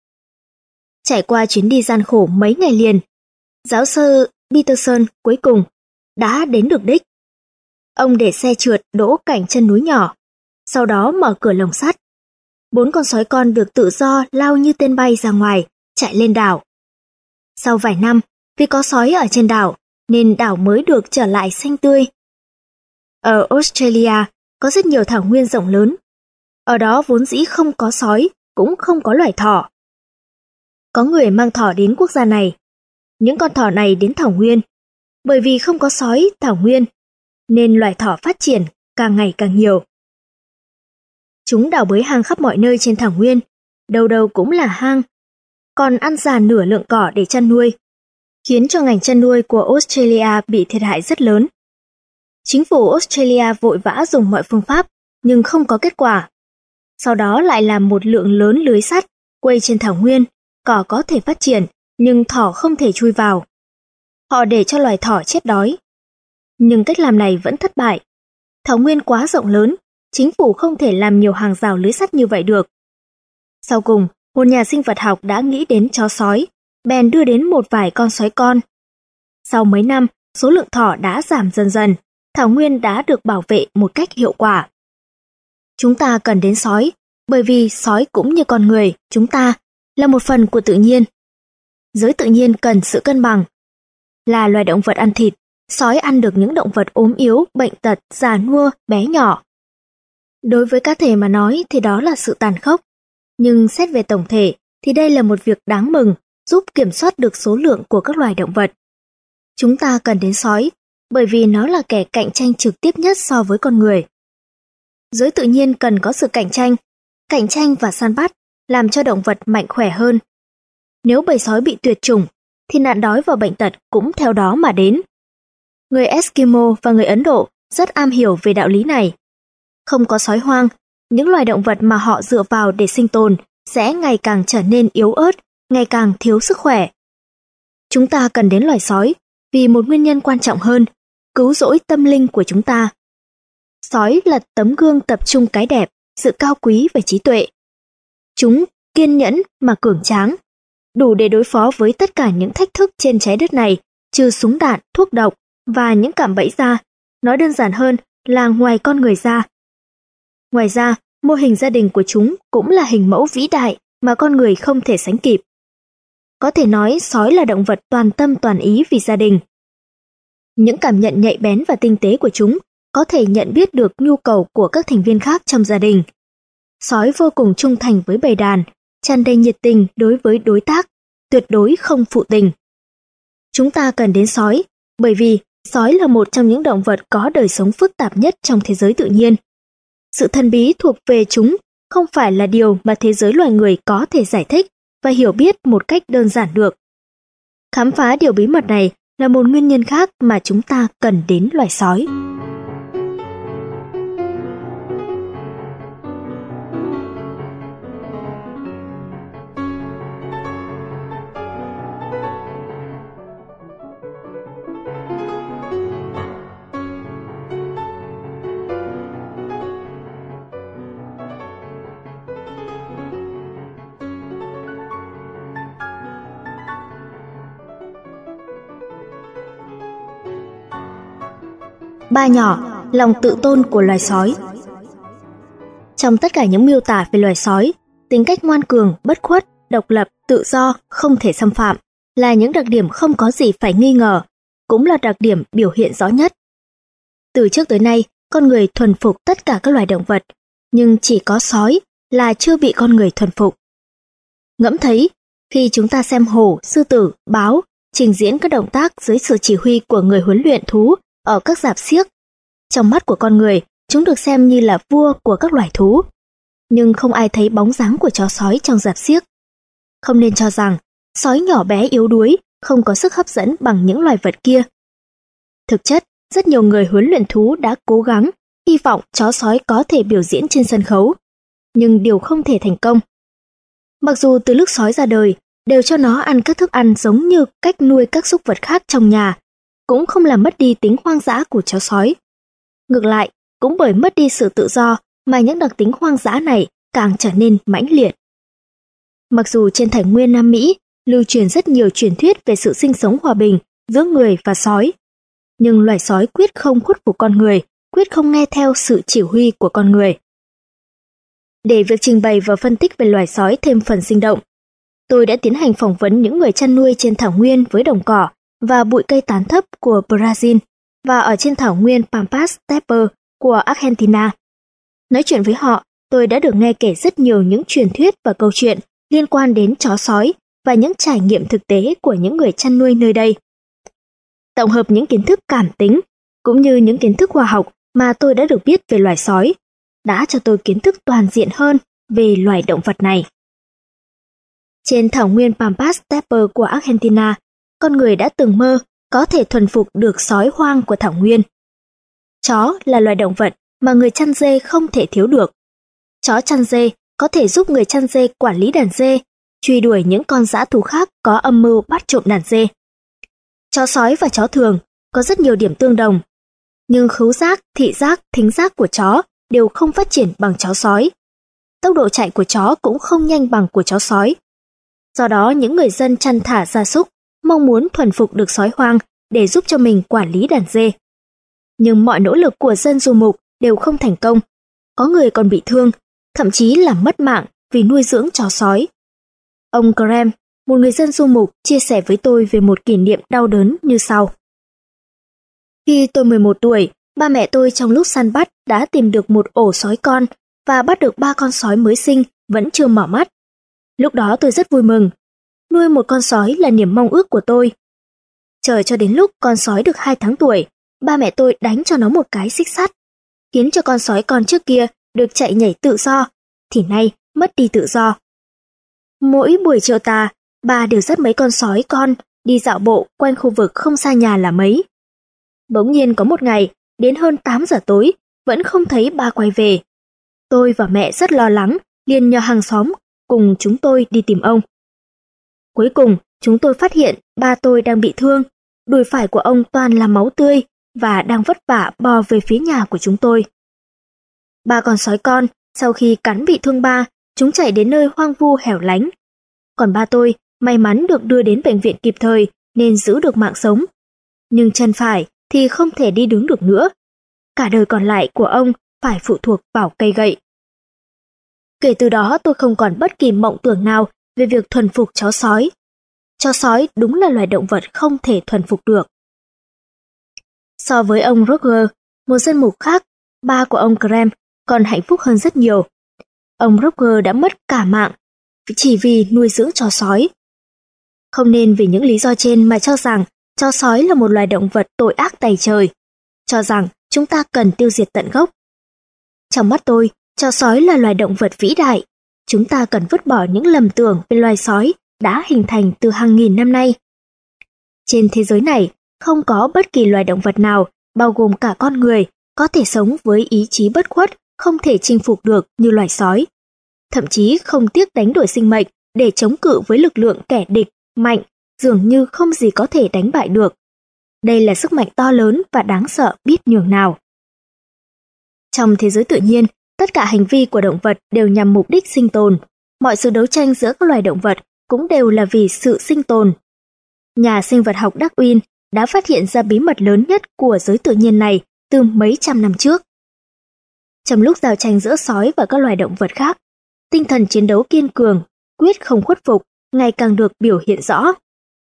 Trải qua chuyến đi gian khổ mấy ngày liền, giáo sư Peterson cuối cùng đã đến được đích. Ông để xe trượt đỗ cạnh chân núi nhỏ, sau đó mở cửa lồng sắt. Bốn con sói con được tự do lao như tên bay ra ngoài, chạy lên đảo. Sau vài năm, vì có sói ở trên đảo, nên đảo mới được trở lại xanh tươi. Ở Australia có rất nhiều thảo nguyên rộng lớn. Ở đó vốn dĩ không có sói, cũng không có loài thỏ. Có người mang thỏ đến quốc gia này. Những con thỏ này đến thảo nguyên. Bởi vì không có sói thảo nguyên, nên loài thỏ phát triển càng ngày càng nhiều. Chúng đào bới hang khắp mọi nơi trên thảo nguyên, đâu đâu cũng là hang, còn ăn già nửa lượng cỏ để chăn nuôi, khiến cho ngành chăn nuôi của Australia bị thiệt hại rất lớn. Chính phủ Australia vội vã dùng mọi phương pháp, nhưng không có kết quả. Sau đó lại làm một lượng lớn lưới sắt, quây trên thảo nguyên, cỏ có thể phát triển, nhưng thỏ không thể chui vào. Họ để cho loài thỏ chết đói. Nhưng cách làm này vẫn thất bại. Thảo nguyên quá rộng lớn, chính phủ không thể làm nhiều hàng rào lưới sắt như vậy được. Sau cùng, một nhà sinh vật học đã nghĩ đến chó sói, bèn đưa đến một vài con sói con. Sau mấy năm, số lượng thỏ đã giảm dần dần, thảo nguyên đã được bảo vệ một cách hiệu quả. Chúng ta cần đến sói, bởi vì sói cũng như con người, chúng ta là một phần của tự nhiên. Giới tự nhiên cần sự cân bằng. Là loài động vật ăn thịt, sói ăn được những động vật ốm yếu, bệnh tật, già nua, bé nhỏ. Đối với cá thể mà nói thì đó là sự tàn khốc. Nhưng xét về tổng thể thì đây là một việc đáng mừng, giúp kiểm soát được số lượng của các loài động vật. Chúng ta cần đến sói, bởi vì nó là kẻ cạnh tranh trực tiếp nhất so với con người. Giới tự nhiên cần có sự cạnh tranh, cạnh tranh và săn bắt, làm cho động vật mạnh khỏe hơn. Nếu bầy sói bị tuyệt chủng, thì nạn đói và bệnh tật cũng theo đó mà đến. Người Eskimo và người Ấn Độ rất am hiểu về đạo lý này. Không có sói hoang, những loài động vật mà họ dựa vào để sinh tồn sẽ ngày càng trở nên yếu ớt, ngày càng thiếu sức khỏe. Chúng ta cần đến loài sói vì một nguyên nhân quan trọng hơn, cứu rỗi tâm linh của chúng ta. Sói là tấm gương tập trung cái đẹp, sự cao quý và trí tuệ. Chúng kiên nhẫn mà cường tráng, đủ để đối phó với tất cả những thách thức trên trái đất này, trừ súng đạn, thuốc độc và những cạm bẫy ra. Nói đơn giản hơn là ngoài con người ra. Ngoài ra, mô hình gia đình của chúng cũng là hình mẫu vĩ đại mà con người không thể sánh kịp. Có thể nói sói là động vật toàn tâm toàn ý vì gia đình. Những cảm nhận nhạy bén và tinh tế của chúng có thể nhận biết được nhu cầu của các thành viên khác trong gia đình. Sói vô cùng trung thành với bầy đàn, tràn đầy nhiệt tình đối với đối tác, tuyệt đối không phụ tình. Chúng ta cần đến sói, bởi vì sói là một trong những động vật có đời sống phức tạp nhất trong thế giới tự nhiên. Sự thần bí thuộc về chúng không phải là điều mà thế giới loài người có thể giải thích và hiểu biết một cách đơn giản được. Khám phá điều bí mật này là một nguyên nhân khác mà chúng ta cần đến loài sói. Ba nhỏ, lòng tự tôn của loài sói. Trong tất cả những miêu tả về loài sói, tính cách ngoan cường, bất khuất, độc lập, tự do, không thể xâm phạm là những đặc điểm không có gì phải nghi ngờ, cũng là đặc điểm biểu hiện rõ nhất. Từ trước tới nay, con người thuần phục tất cả các loài động vật, nhưng chỉ có sói là chưa bị con người thuần phục. Ngẫm thấy, khi chúng ta xem hổ, sư tử, báo trình diễn các động tác dưới sự chỉ huy của người huấn luyện thú ở các rạp xiếc, trong mắt của con người, chúng được xem như là vua của các loài thú. Nhưng không ai thấy bóng dáng của chó sói trong rạp xiếc. Không nên cho rằng sói nhỏ bé yếu đuối, không có sức hấp dẫn bằng những loài vật kia. Thực chất, rất nhiều người huấn luyện thú đã cố gắng, hy vọng chó sói có thể biểu diễn trên sân khấu, nhưng điều không thể thành công. Mặc dù từ lúc sói ra đời, đều cho nó ăn các thức ăn giống như cách nuôi các súc vật khác trong nhà, cũng không làm mất đi tính hoang dã của chó sói. Ngược lại, cũng bởi mất đi sự tự do mà những đặc tính hoang dã này càng trở nên mãnh liệt. Mặc dù trên Thảo nguyên Nam Mỹ lưu truyền rất nhiều truyền thuyết về sự sinh sống hòa bình giữa người và sói, nhưng loài sói quyết không khuất phục con người, quyết không nghe theo sự chỉ huy của con người. Để việc trình bày và phân tích về loài sói thêm phần sinh động, tôi đã tiến hành phỏng vấn những người chăn nuôi trên thảo nguyên với đồng cỏ và bụi cây tán thấp của Brazil và ở trên thảo nguyên Pampas Steppe của Argentina. Nói chuyện với họ, tôi đã được nghe kể rất nhiều những truyền thuyết và câu chuyện liên quan đến chó sói và những trải nghiệm thực tế của những người chăn nuôi nơi đây. Tổng hợp những kiến thức cảm tính cũng như những kiến thức khoa học mà tôi đã được biết về loài sói, đã cho tôi kiến thức toàn diện hơn về loài động vật này. Trên thảo nguyên Pampas Steppe của Argentina, con người đã từng mơ có thể thuần phục được sói hoang của thảo nguyên. Chó là loài động vật mà người chăn dê không thể thiếu được. Chó chăn dê có thể giúp người chăn dê quản lý đàn dê, truy đuổi những con dã thú khác có âm mưu bắt trộm đàn dê. Chó sói và chó thường có rất nhiều điểm tương đồng, nhưng khứu giác, thị giác, thính giác của chó đều không phát triển bằng chó sói. Tốc độ chạy của chó cũng không nhanh bằng của chó sói. Do đó, những người dân chăn thả gia súc mong muốn thuần phục được sói hoang để giúp cho mình quản lý đàn dê. Nhưng mọi nỗ lực của dân du mục đều không thành công. Có người còn bị thương, thậm chí là mất mạng vì nuôi dưỡng chó sói. Ông Graham, một người dân du mục, chia sẻ với tôi về một kỷ niệm đau đớn như sau. Khi tôi mười một tuổi, ba mẹ tôi trong lúc săn bắt đã tìm được một ổ sói con và bắt được ba con sói mới sinh vẫn chưa mở mắt. Lúc đó tôi rất vui mừng. Nuôi một con sói là niềm mong ước của tôi. Chờ cho đến lúc con sói được hai tháng tuổi, ba mẹ tôi đánh cho nó một cái xích sắt, khiến cho con sói con trước kia được chạy nhảy tự do, thì nay mất đi tự do. Mỗi buổi chiều tà, bà đều dắt mấy con sói con đi dạo bộ quanh khu vực không xa nhà là mấy. Bỗng nhiên có một ngày, đến hơn tám giờ tối, vẫn không thấy ba quay về. Tôi và mẹ rất lo lắng, liền nhờ hàng xóm cùng chúng tôi đi tìm ông. Cuối cùng, chúng tôi phát hiện ba tôi đang bị thương, đùi phải của ông toàn là máu tươi và đang vất vả bò về phía nhà của chúng tôi. Ba con sói con, sau khi cắn bị thương ba, chúng chạy đến nơi hoang vu hẻo lánh. Còn ba tôi may mắn được đưa đến bệnh viện kịp thời nên giữ được mạng sống. Nhưng chân phải thì không thể đi đứng được nữa. Cả đời còn lại của ông phải phụ thuộc vào cây gậy. Kể từ đó tôi không còn bất kỳ mộng tưởng nào về việc thuần phục chó sói. Chó sói đúng là loài động vật không thể thuần phục được. So với ông Roger, một dân mục khác, ba của ông Graham còn hạnh phúc hơn rất nhiều. Ông Roger đã mất cả mạng chỉ vì nuôi dưỡng chó sói. Không nên vì những lý do trên mà cho rằng chó sói là một loài động vật tội ác tày trời, cho rằng chúng ta cần tiêu diệt tận gốc. Trong mắt tôi, chó sói là loài động vật vĩ đại. Chúng ta cần vứt bỏ những lầm tưởng về loài sói đã hình thành từ hàng nghìn năm nay. Trên thế giới này, không có bất kỳ loài động vật nào, bao gồm cả con người, có thể sống với ý chí bất khuất, không thể chinh phục được như loài sói. Thậm chí không tiếc đánh đổi sinh mệnh để chống cự với lực lượng kẻ địch, mạnh, dường như không gì có thể đánh bại được. Đây là sức mạnh to lớn và đáng sợ biết nhường nào. Trong thế giới tự nhiên, tất cả hành vi của động vật đều nhằm mục đích sinh tồn. Mọi sự đấu tranh giữa các loài động vật cũng đều là vì sự sinh tồn. Nhà sinh vật học Darwin đã phát hiện ra bí mật lớn nhất của giới tự nhiên này từ mấy trăm năm trước. Trong lúc giao tranh giữa sói và các loài động vật khác, tinh thần chiến đấu kiên cường, quyết không khuất phục, ngày càng được biểu hiện rõ.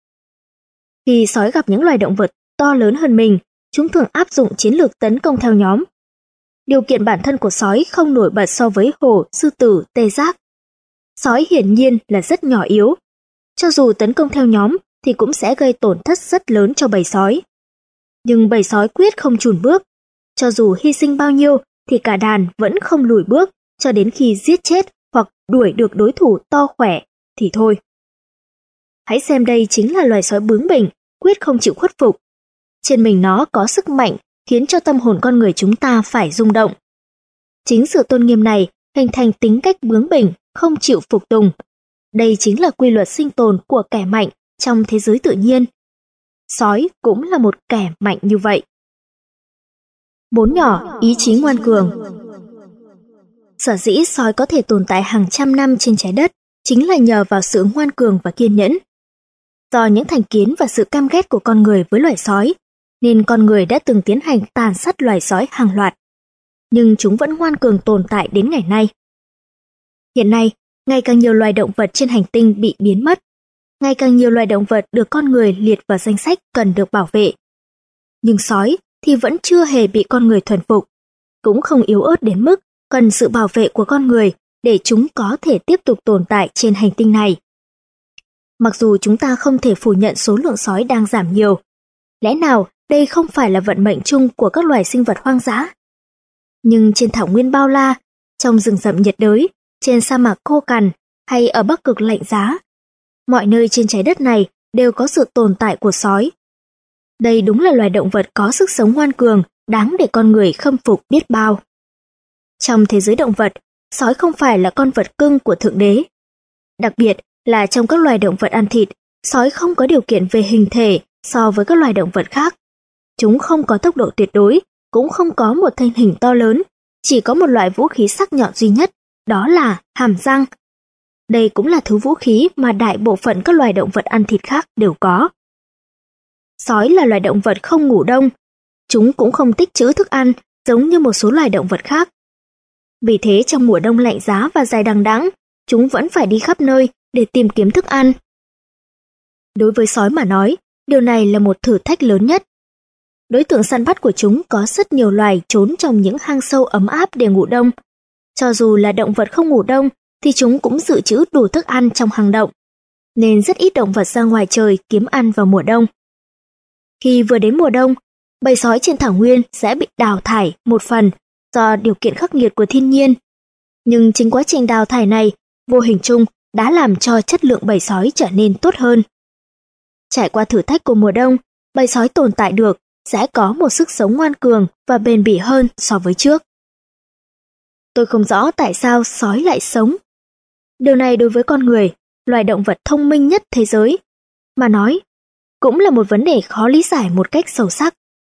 Khi sói gặp những loài động vật to lớn hơn mình, chúng thường áp dụng chiến lược tấn công theo nhóm. Điều kiện bản thân của sói không nổi bật so với hổ, sư tử, tê giác. Sói hiển nhiên là rất nhỏ yếu. Cho dù tấn công theo nhóm thì cũng sẽ gây tổn thất rất lớn cho bầy sói. Nhưng bầy sói quyết không chùn bước. Cho dù hy sinh bao nhiêu thì cả đàn vẫn không lùi bước cho đến khi giết chết hoặc đuổi được đối thủ to khỏe thì thôi. Hãy xem đây chính là loài sói bướng bỉnh, quyết không chịu khuất phục. Trên mình nó có sức mạnh khiến cho tâm hồn con người chúng ta phải rung động. Chính sự tôn nghiêm này hình thành tính cách bướng bỉnh, không chịu phục tùng. Đây chính là quy luật sinh tồn của kẻ mạnh trong thế giới tự nhiên. Sói cũng là một kẻ mạnh như vậy. Bốn nhỏ, ý chí ngoan cường. Sở dĩ sói có thể tồn tại hàng trăm năm trên trái đất chính là nhờ vào sự ngoan cường và kiên nhẫn. Do những thành kiến và sự căm ghét của con người với loài sói, nên con người đã từng tiến hành tàn sát loài sói hàng loạt. Nhưng chúng vẫn ngoan cường tồn tại đến ngày nay. Hiện nay, ngày càng nhiều loài động vật trên hành tinh bị biến mất. Ngày càng nhiều loài động vật được con người liệt vào danh sách cần được bảo vệ. Nhưng sói thì vẫn chưa hề bị con người thuần phục, cũng không yếu ớt đến mức cần sự bảo vệ của con người để chúng có thể tiếp tục tồn tại trên hành tinh này. Mặc dù chúng ta không thể phủ nhận số lượng sói đang giảm nhiều, lẽ nào đây không phải là vận mệnh chung của các loài sinh vật hoang dã. Nhưng trên thảo nguyên bao la, trong rừng rậm nhiệt đới, trên sa mạc khô cằn hay ở Bắc Cực lạnh giá, mọi nơi trên trái đất này đều có sự tồn tại của sói. Đây đúng là loài động vật có sức sống ngoan cường, đáng để con người khâm phục biết bao. Trong thế giới động vật, sói không phải là con vật cưng của Thượng Đế. Đặc biệt là trong các loài động vật ăn thịt, sói không có điều kiện về hình thể so với các loài động vật khác. Chúng không có tốc độ tuyệt đối, cũng không có một thân hình to lớn, chỉ có một loại vũ khí sắc nhọn duy nhất, đó là hàm răng. Đây cũng là thứ vũ khí mà đại bộ phận các loài động vật ăn thịt khác đều có. Sói là loài động vật không ngủ đông, chúng cũng không tích trữ thức ăn giống như một số loài động vật khác. Vì thế trong mùa đông lạnh giá và dài đằng đẵng, chúng vẫn phải đi khắp nơi để tìm kiếm thức ăn. Đối với sói mà nói, điều này là một thử thách lớn nhất. Đối tượng săn bắt của chúng có rất nhiều loài trốn trong những hang sâu ấm áp để ngủ đông. Cho dù là động vật không ngủ đông, thì chúng cũng dự trữ đủ thức ăn trong hang động, nên rất ít động vật ra ngoài trời kiếm ăn vào mùa đông. Khi vừa đến mùa đông, bầy sói trên thảo nguyên sẽ bị đào thải một phần do điều kiện khắc nghiệt của thiên nhiên. Nhưng chính quá trình đào thải này, vô hình chung đã làm cho chất lượng bầy sói trở nên tốt hơn. Trải qua thử thách của mùa đông, bầy sói tồn tại được sẽ có một sức sống ngoan cường và bền bỉ hơn so với trước. Tôi không rõ tại sao sói lại sống. Điều này đối với con người, loài động vật thông minh nhất thế giới, mà nói, cũng là một vấn đề khó lý giải một cách sâu sắc.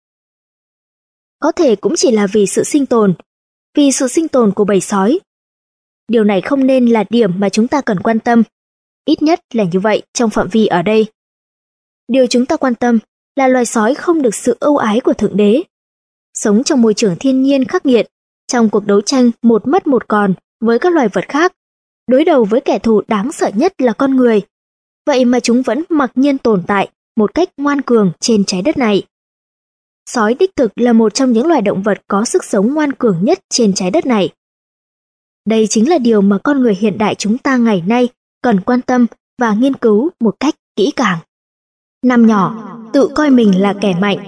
Có thể cũng chỉ là vì sự sinh tồn, vì sự sinh tồn của bầy sói. Điều này không nên là điểm mà chúng ta cần quan tâm, ít nhất là như vậy trong phạm vi ở đây. Điều chúng ta quan tâm là loài sói không được sự ưu ái của Thượng Đế. Sống trong môi trường thiên nhiên khắc nghiệt, trong cuộc đấu tranh một mất một còn với các loài vật khác, đối đầu với kẻ thù đáng sợ nhất là con người. Vậy mà chúng vẫn mặc nhiên tồn tại một cách ngoan cường trên trái đất này. Sói đích thực là một trong những loài động vật có sức sống ngoan cường nhất trên trái đất này. Đây chính là điều mà con người hiện đại chúng ta ngày nay cần quan tâm và nghiên cứu một cách kỹ càng. Năm nhỏ, tự coi mình là kẻ mạnh.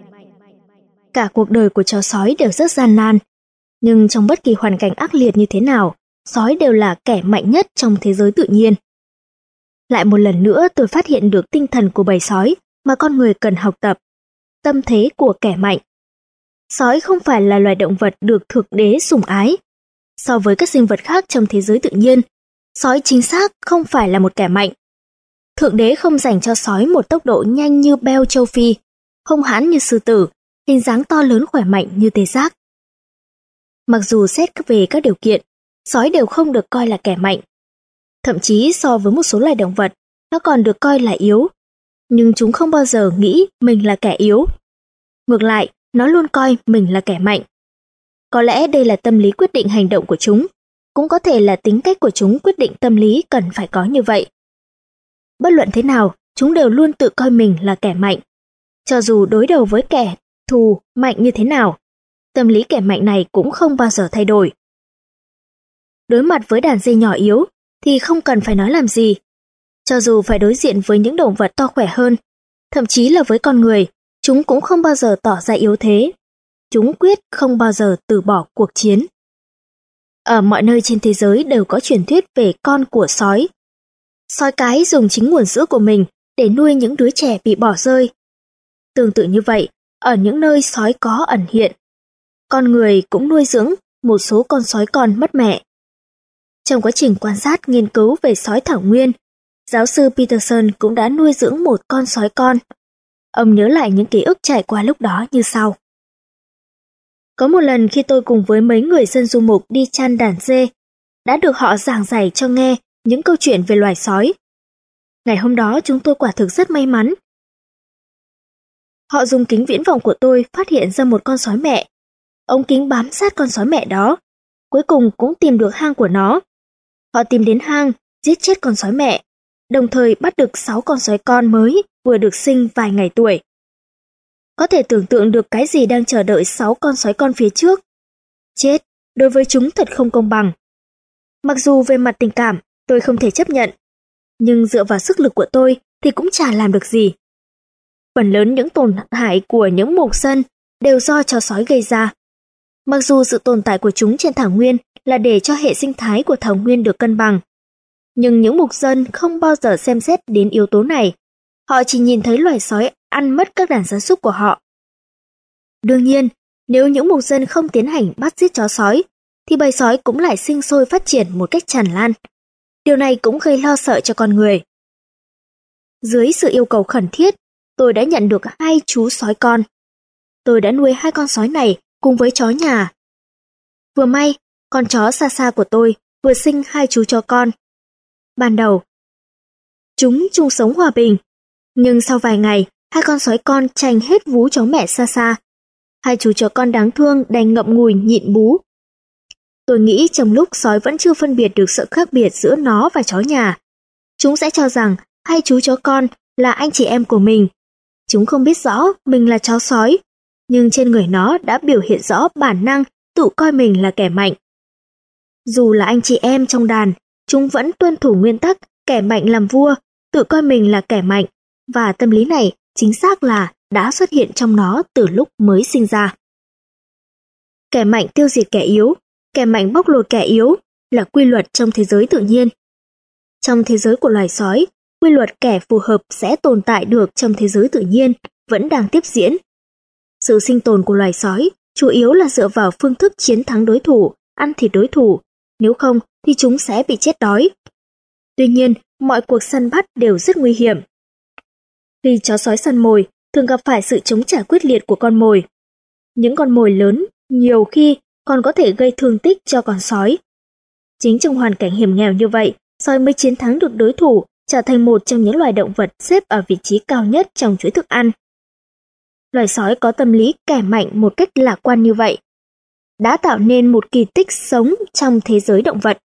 Cả cuộc đời của chó sói đều rất gian nan, nhưng trong bất kỳ hoàn cảnh ác liệt như thế nào, sói đều là kẻ mạnh nhất trong thế giới tự nhiên. Lại một lần nữa tôi phát hiện được tinh thần của bầy sói mà con người cần học tập, tâm thế của kẻ mạnh. Sói không phải là loài động vật được Thượng Đế sủng ái. So với các sinh vật khác trong thế giới tự nhiên, sói chính xác không phải là một kẻ mạnh. Thượng Đế không dành cho sói một tốc độ nhanh như beo châu Phi, hung hãn như sư tử, hình dáng to lớn khỏe mạnh như tê giác. Mặc dù xét về các điều kiện, sói đều không được coi là kẻ mạnh. Thậm chí so với một số loài động vật, nó còn được coi là yếu. Nhưng chúng không bao giờ nghĩ mình là kẻ yếu. Ngược lại, nó luôn coi mình là kẻ mạnh. Có lẽ đây là tâm lý quyết định hành động của chúng, cũng có thể là tính cách của chúng quyết định tâm lý cần phải có như vậy. Bất luận thế nào, chúng đều luôn tự coi mình là kẻ mạnh. Cho dù đối đầu với kẻ thù mạnh như thế nào, tâm lý kẻ mạnh này cũng không bao giờ thay đổi. Đối mặt với đàn dê nhỏ yếu thì không cần phải nói làm gì. Cho dù phải đối diện với những động vật to khỏe hơn, thậm chí là với con người, chúng cũng không bao giờ tỏ ra yếu thế. Chúng quyết không bao giờ từ bỏ cuộc chiến. Ở mọi nơi trên thế giới đều có truyền thuyết về con của sói. Sói cái dùng chính nguồn sữa của mình để nuôi những đứa trẻ bị bỏ rơi. Tương tự như vậy, ở những nơi sói có ẩn hiện, con người cũng nuôi dưỡng một số con sói con mất mẹ. Trong quá trình quan sát nghiên cứu về sói thảo nguyên, giáo sư Peterson cũng đã nuôi dưỡng một con sói con. Ông nhớ lại những ký ức trải qua lúc đó như sau. Có một lần khi tôi cùng với mấy người dân du mục đi chăn đàn dê, đã được họ giảng giải cho nghe những câu chuyện về loài sói. Ngày hôm đó chúng tôi quả thực rất may mắn. Họ dùng kính viễn vọng của tôi phát hiện ra một con sói mẹ. Ống kính bám sát con sói mẹ đó, cuối cùng cũng tìm được hang của nó. Họ tìm đến hang, giết chết con sói mẹ, đồng thời bắt được sáu con sói con mới vừa được sinh vài ngày tuổi. Có thể tưởng tượng được cái gì đang chờ đợi sáu con sói con phía trước. Chết, đối với chúng thật không công bằng. Mặc dù về mặt tình cảm, tôi không thể chấp nhận, nhưng dựa vào sức lực của tôi thì cũng chả làm được gì. phần lớn những tổn hại của những mục dân đều do chó sói gây ra. Mặc dù sự tồn tại của chúng trên thảo nguyên là để cho hệ sinh thái của thảo nguyên được cân bằng, nhưng những mục dân không bao giờ xem xét đến yếu tố này. Họ chỉ nhìn thấy loài sói ăn mất các đàn gia súc của họ. Đương nhiên, nếu những mục dân không tiến hành bắt giết chó sói, thì bầy sói cũng lại sinh sôi phát triển một cách tràn lan. Điều này cũng gây lo sợ cho con người. Dưới sự yêu cầu khẩn thiết, tôi đã nhận được hai chú sói con. Tôi đã nuôi hai con sói này cùng với chó nhà. Vừa may, con chó Sasa của tôi vừa sinh hai chú chó con. Ban đầu, chúng chung sống hòa bình, nhưng sau vài ngày, hai con sói con tranh hết vú chó mẹ Sasa. Hai chú chó con đáng thương đành ngậm ngùi nhịn bú. Tôi nghĩ trong lúc sói vẫn chưa phân biệt được sự khác biệt giữa nó và chó nhà, chúng sẽ cho rằng hai chú chó con là anh chị em của mình. Chúng không biết rõ mình là chó sói, nhưng trên người nó đã biểu hiện rõ bản năng tự coi mình là kẻ mạnh. Dù là anh chị em trong đàn, chúng vẫn tuân thủ nguyên tắc kẻ mạnh làm vua, tự coi mình là kẻ mạnh, và tâm lý này chính xác là đã xuất hiện trong nó từ lúc mới sinh ra. Kẻ mạnh tiêu diệt kẻ yếu, kẻ mạnh bóc lột kẻ yếu là quy luật trong thế giới tự nhiên. Trong thế giới của loài sói, quy luật kẻ phù hợp sẽ tồn tại được trong thế giới tự nhiên vẫn đang tiếp diễn. Sự sinh tồn của loài sói chủ yếu là dựa vào phương thức chiến thắng đối thủ, ăn thịt đối thủ, nếu không thì chúng sẽ bị chết đói. Tuy nhiên, mọi cuộc săn bắt đều rất nguy hiểm. Khi chó sói săn mồi, thường gặp phải sự chống trả quyết liệt của con mồi. Những con mồi lớn nhiều khi còn có thể gây thương tích cho con sói. Chính trong hoàn cảnh hiểm nghèo như vậy, sói mới chiến thắng được đối thủ, trở thành một trong những loài động vật xếp ở vị trí cao nhất trong chuỗi thức ăn. Loài sói có tâm lý kẻ mạnh một cách lạc quan như vậy, đã tạo nên một kỳ tích sống trong thế giới động vật.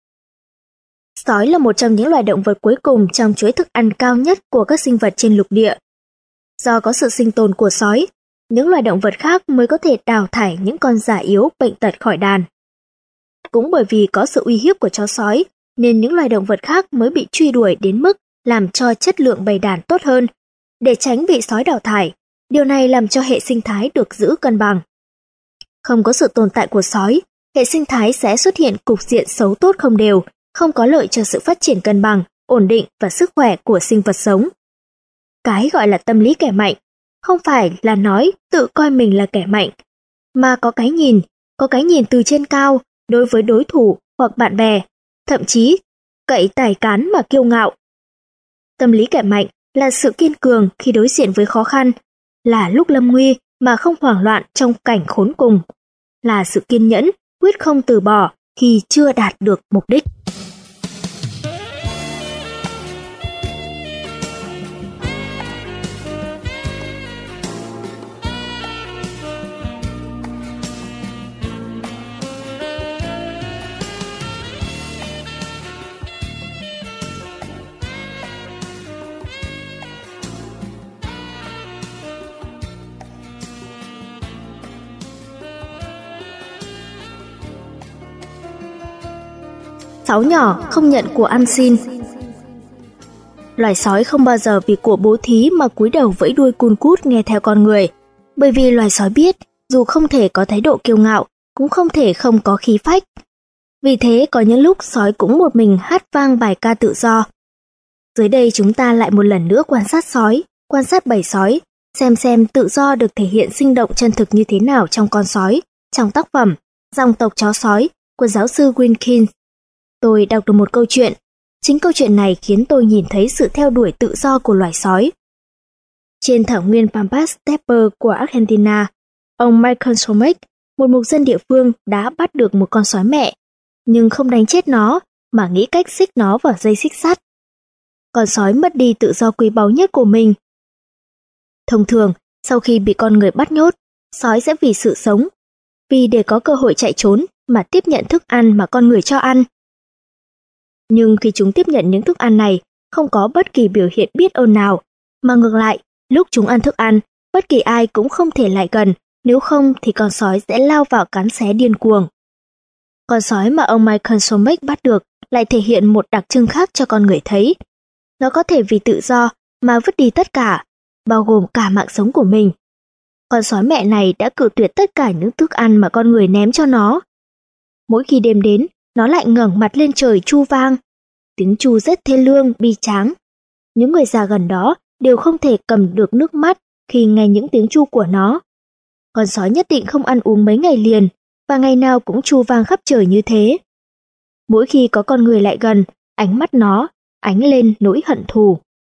Sói là một trong những loài động vật cuối cùng trong chuỗi thức ăn cao nhất của các sinh vật trên lục địa. Do có sự sinh tồn của sói, những loài động vật khác mới có thể đào thải những con già yếu bệnh tật khỏi đàn. Cũng bởi vì có sự uy hiếp của chó sói, nên những loài động vật khác mới bị truy đuổi đến mức làm cho chất lượng bầy đàn tốt hơn, để tránh bị sói đào thải. Điều này làm cho hệ sinh thái được giữ cân bằng. Không có sự tồn tại của sói, hệ sinh thái sẽ xuất hiện cục diện xấu tốt không đều, không có lợi cho sự phát triển cân bằng, ổn định và sức khỏe của sinh vật sống. Cái gọi là tâm lý kẻ mạnh không phải là nói tự coi mình là kẻ mạnh, mà có cái nhìn, có cái nhìn từ trên cao đối với đối thủ hoặc bạn bè, thậm chí cậy tài cán mà kiêu ngạo. Tâm lý kẻ mạnh là sự kiên cường khi đối diện với khó khăn, là lúc lâm nguy mà không hoảng loạn trong cảnh khốn cùng, là sự kiên nhẫn, quyết không từ bỏ khi chưa đạt được mục đích. Sáo nhỏ không nhận của ăn xin. Loài sói không bao giờ vì của bố thí mà cúi đầu vẫy đuôi cun cút nghe theo con người, bởi vì loài sói biết dù không thể có thái độ kiêu ngạo, cũng không thể không có khí phách. Vì thế có những lúc sói cũng một mình hát vang bài ca tự do. Dưới đây chúng ta lại một lần nữa quan sát sói, quan sát bầy sói, xem xem tự do được thể hiện sinh động chân thực như thế nào trong con sói, trong tác phẩm Dòng tộc chó sói của giáo sư Wilkins. Tôi đọc được một câu chuyện. Chính câu chuyện này khiến tôi nhìn thấy sự theo đuổi tự do của loài sói. Trên thảo nguyên Pampas Steppe của Argentina, ông Michael Somek, một mục dân địa phương đã bắt được một con sói mẹ, nhưng không đánh chết nó mà nghĩ cách xích nó vào dây xích sắt. Con sói mất đi tự do quý báu nhất của mình. Thông thường, sau khi bị con người bắt nhốt, sói sẽ vì sự sống, vì để có cơ hội chạy trốn mà tiếp nhận thức ăn mà con người cho ăn. Nhưng khi chúng tiếp nhận những thức ăn này, không có bất kỳ biểu hiện biết ơn nào, mà ngược lại, lúc chúng ăn thức ăn, bất kỳ ai cũng không thể lại gần, nếu không thì con sói sẽ lao vào cắn xé điên cuồng. Con sói mà ông Michael Somek bắt được lại thể hiện một đặc trưng khác cho con người thấy. Nó có thể vì tự do mà vứt đi tất cả, bao gồm cả mạng sống của mình. Con sói mẹ này đã cự tuyệt tất cả những thức ăn mà con người ném cho nó. Mỗi khi đêm đến, nó lại ngẩng mặt lên trời tru vang. Tiếng tru rất thê lương, bi tráng. Những người già gần đó đều không thể cầm được nước mắt khi nghe những tiếng tru của nó. Con sói nhất định không ăn uống mấy ngày liền, và ngày nào cũng tru vang khắp trời như thế. Mỗi khi có con người lại gần, ánh mắt nó ánh lên nỗi hận thù.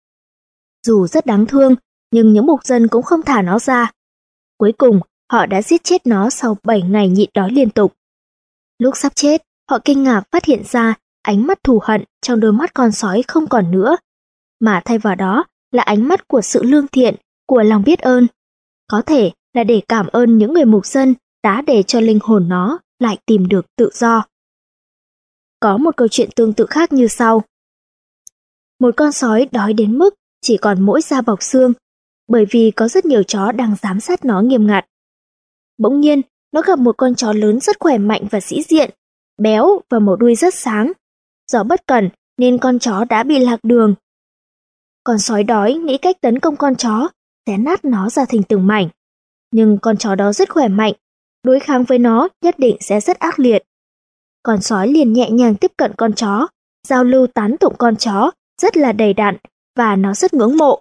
Dù rất đáng thương, nhưng những mục dân cũng không thả nó ra. Cuối cùng, họ đã giết chết nó sau bảy ngày nhịn đói liên tục. Lúc sắp chết, họ kinh ngạc phát hiện ra ánh mắt thù hận trong đôi mắt con sói không còn nữa, mà thay vào đó là ánh mắt của sự lương thiện, của lòng biết ơn. Có thể là để cảm ơn những người mục dân đã để cho linh hồn nó lại tìm được tự do. Có một câu chuyện tương tự khác như sau. Một con sói đói đến mức chỉ còn mỗi da bọc xương, bởi vì có rất nhiều chó đang giám sát nó nghiêm ngặt. Bỗng nhiên, nó gặp một con chó lớn rất khỏe mạnh và sĩ diện, béo và màu đuôi rất sáng. Do bất cẩn nên con chó đã bị lạc đường. Con sói đói nghĩ cách tấn công con chó, xé nát nó ra thành từng mảnh. Nhưng con chó đó rất khỏe mạnh, đối kháng với nó nhất định sẽ rất ác liệt. Con sói liền nhẹ nhàng tiếp cận con chó, giao lưu tán tụng con chó rất là đầy đặn và nó rất ngưỡng mộ.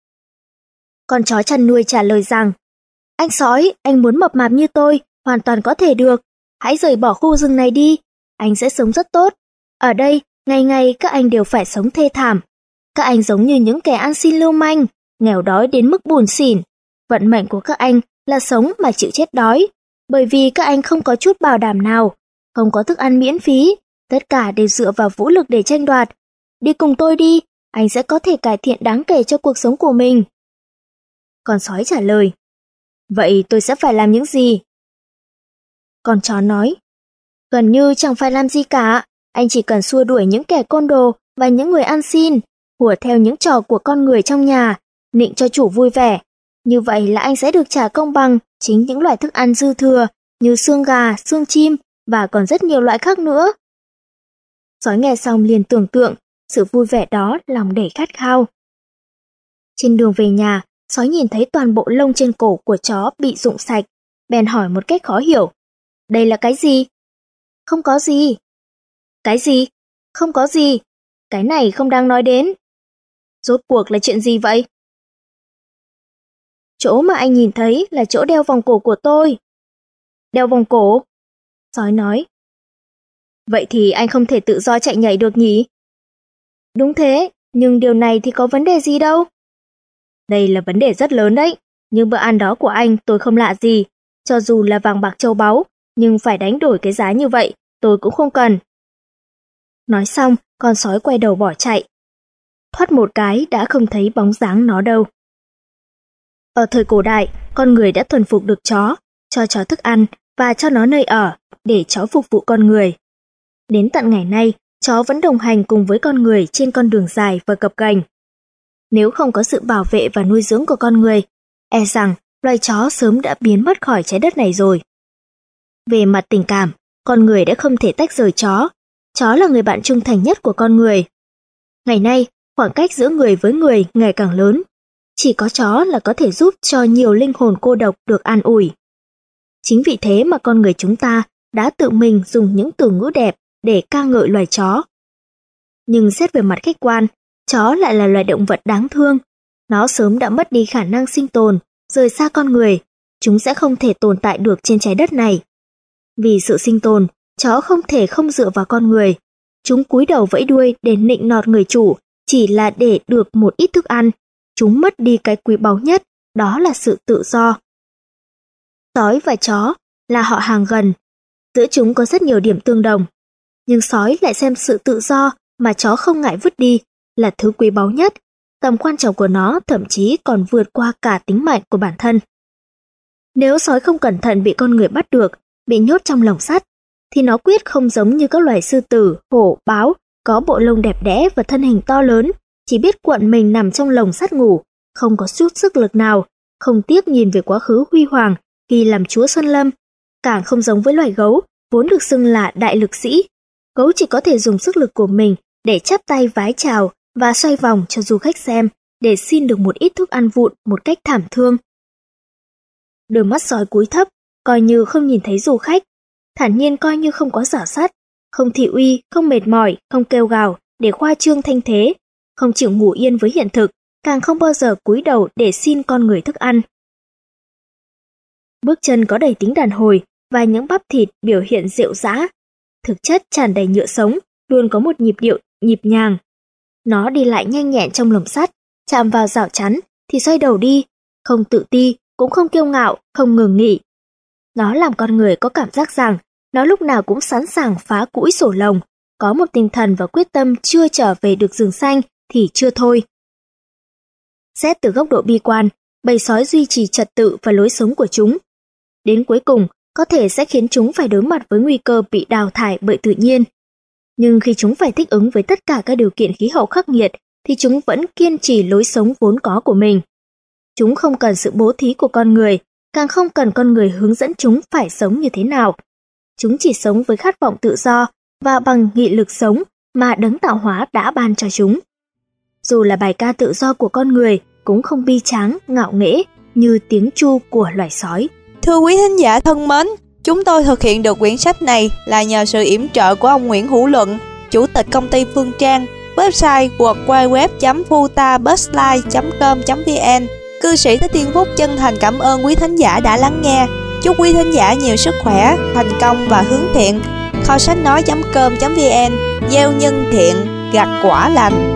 Con chó chăn nuôi trả lời rằng, anh sói, anh muốn mập mạp như tôi, hoàn toàn có thể được. Hãy rời bỏ khu rừng này đi, anh sẽ sống rất tốt. Ở đây, ngày ngày các anh đều phải sống thê thảm. Các anh giống như những kẻ ăn xin lưu manh, nghèo đói đến mức bủn xỉn. Vận mệnh của các anh là sống mà chịu chết đói, bởi vì các anh không có chút bảo đảm nào, không có thức ăn miễn phí, tất cả đều dựa vào vũ lực để tranh đoạt. Đi cùng tôi đi, anh sẽ có thể cải thiện đáng kể cho cuộc sống của mình. Con sói trả lời, vậy tôi sẽ phải làm những gì? Con chó nói, gần như chẳng phải làm gì cả, anh chỉ cần xua đuổi những kẻ côn đồ và những người ăn xin, hùa theo những trò của con người trong nhà, nịnh cho chủ vui vẻ. Như vậy là anh sẽ được trả công bằng chính những loại thức ăn dư thừa như xương gà, xương chim và còn rất nhiều loại khác nữa. Sói nghe xong liền tưởng tượng sự vui vẻ đó lòng đầy khát khao. Trên đường về nhà, sói nhìn thấy toàn bộ lông trên cổ của chó bị rụng sạch, bèn hỏi một cách khó hiểu. Đây là cái gì? Không có gì. Cái gì? Không có gì. Cái này không đang nói đến. Rốt cuộc là chuyện gì vậy? Chỗ mà anh nhìn thấy là chỗ đeo vòng cổ của tôi. Đeo vòng cổ? Sói nói. Vậy thì anh không thể tự do chạy nhảy được nhỉ? Đúng thế, nhưng điều này thì có vấn đề gì đâu. Đây là vấn đề rất lớn đấy, nhưng bữa ăn đó của anh tôi không lạ gì. Cho dù là vàng bạc châu báu, nhưng phải đánh đổi cái giá như vậy, tôi cũng không cần. Nói xong, con sói quay đầu bỏ chạy. Thoát một cái đã không thấy bóng dáng nó đâu. Ở thời cổ đại, con người đã thuần phục được chó, cho chó thức ăn và cho nó nơi ở, để chó phục vụ con người. Đến tận ngày nay, chó vẫn đồng hành cùng với con người trên con đường dài và gập ghềnh. Nếu không có sự bảo vệ và nuôi dưỡng của con người, e rằng loài chó sớm đã biến mất khỏi trái đất này rồi. Về mặt tình cảm, con người đã không thể tách rời chó. Chó là người bạn trung thành nhất của con người. Ngày nay, khoảng cách giữa người với người ngày càng lớn. Chỉ có chó là có thể giúp cho nhiều linh hồn cô độc được an ủi. Chính vì thế mà con người chúng ta đã tự mình dùng những từ ngữ đẹp để ca ngợi loài chó. Nhưng xét về mặt khách quan, chó lại là loài động vật đáng thương. Nó sớm đã mất đi khả năng sinh tồn, rời xa con người. Chúng sẽ không thể tồn tại được trên trái đất này. Vì sự sinh tồn, chó không thể không dựa vào con người. Chúng cúi đầu vẫy đuôi để nịnh nọt người chủ, chỉ là để được một ít thức ăn. Chúng mất đi cái quý báu nhất, đó là sự tự do. Sói và chó là họ hàng gần. Giữa chúng có rất nhiều điểm tương đồng. Nhưng sói lại xem sự tự do mà chó không ngại vứt đi là thứ quý báu nhất. Tầm quan trọng của nó thậm chí còn vượt qua cả tính mạng của bản thân. Nếu sói không cẩn thận bị con người bắt được, bị nhốt trong lồng sắt, thì nó quyết không giống như các loài sư tử, hổ, báo, có bộ lông đẹp đẽ và thân hình to lớn, chỉ biết cuộn mình nằm trong lồng sắt ngủ, không có chút sức lực nào, không tiếc nhìn về quá khứ huy hoàng khi làm chúa Sơn Lâm. Càng không giống với loài gấu, vốn được xưng là đại lực sĩ. Gấu chỉ có thể dùng sức lực của mình để chắp tay vái chào và xoay vòng cho du khách xem, để xin được một ít thức ăn vụn một cách thảm thương. Đôi mắt sói cúi thấp, coi như không nhìn thấy du khách, thản nhiên coi như không có rảo sắt, không thị uy, không mệt mỏi, không kêu gào để khoa trương thanh thế, không chịu ngủ yên với hiện thực, càng không bao giờ cúi đầu để xin con người thức ăn. Bước chân có đầy tính đàn hồi và những bắp thịt biểu hiện rệu rã, thực chất tràn đầy nhựa sống, luôn có một nhịp điệu nhịp nhàng. Nó đi lại nhanh nhẹn trong lồng sắt, chạm vào rào chắn thì xoay đầu đi, không tự ti, cũng không kiêu ngạo, không ngừng nghỉ. Nó làm con người có cảm giác rằng nó lúc nào cũng sẵn sàng phá cũi sổ lồng, có một tinh thần và quyết tâm chưa trở về được rừng xanh thì chưa thôi. Xét từ góc độ bi quan, bầy sói duy trì trật tự và lối sống của chúng. Đến cuối cùng, có thể sẽ khiến chúng phải đối mặt với nguy cơ bị đào thải bởi tự nhiên. Nhưng khi chúng phải thích ứng với tất cả các điều kiện khí hậu khắc nghiệt, thì chúng vẫn kiên trì lối sống vốn có của mình. Chúng không cần sự bố thí của con người, càng không cần con người hướng dẫn chúng phải sống như thế nào. Chúng chỉ sống với khát vọng tự do và bằng nghị lực sống mà đấng tạo hóa đã ban cho chúng. Dù là bài ca tự do của con người cũng không bi tráng, ngạo nghễ như tiếng tru của loài sói. Thưa quý thính giả thân mến, chúng tôi thực hiện được quyển sách này là nhờ sự yểm trợ của ông Nguyễn Hữu Luận, chủ tịch công ty Phương Trang, website w w w chấm futabusline chấm com chấm v n. Cư sĩ Thích Thiên Phúc chân thành cảm ơn quý thính giả đã lắng nghe. Chúc quý thính giả nhiều sức khỏe, thành công và hướng thiện. Kho sách nói chấm com chấm v n gieo nhân thiện, gặt quả lành.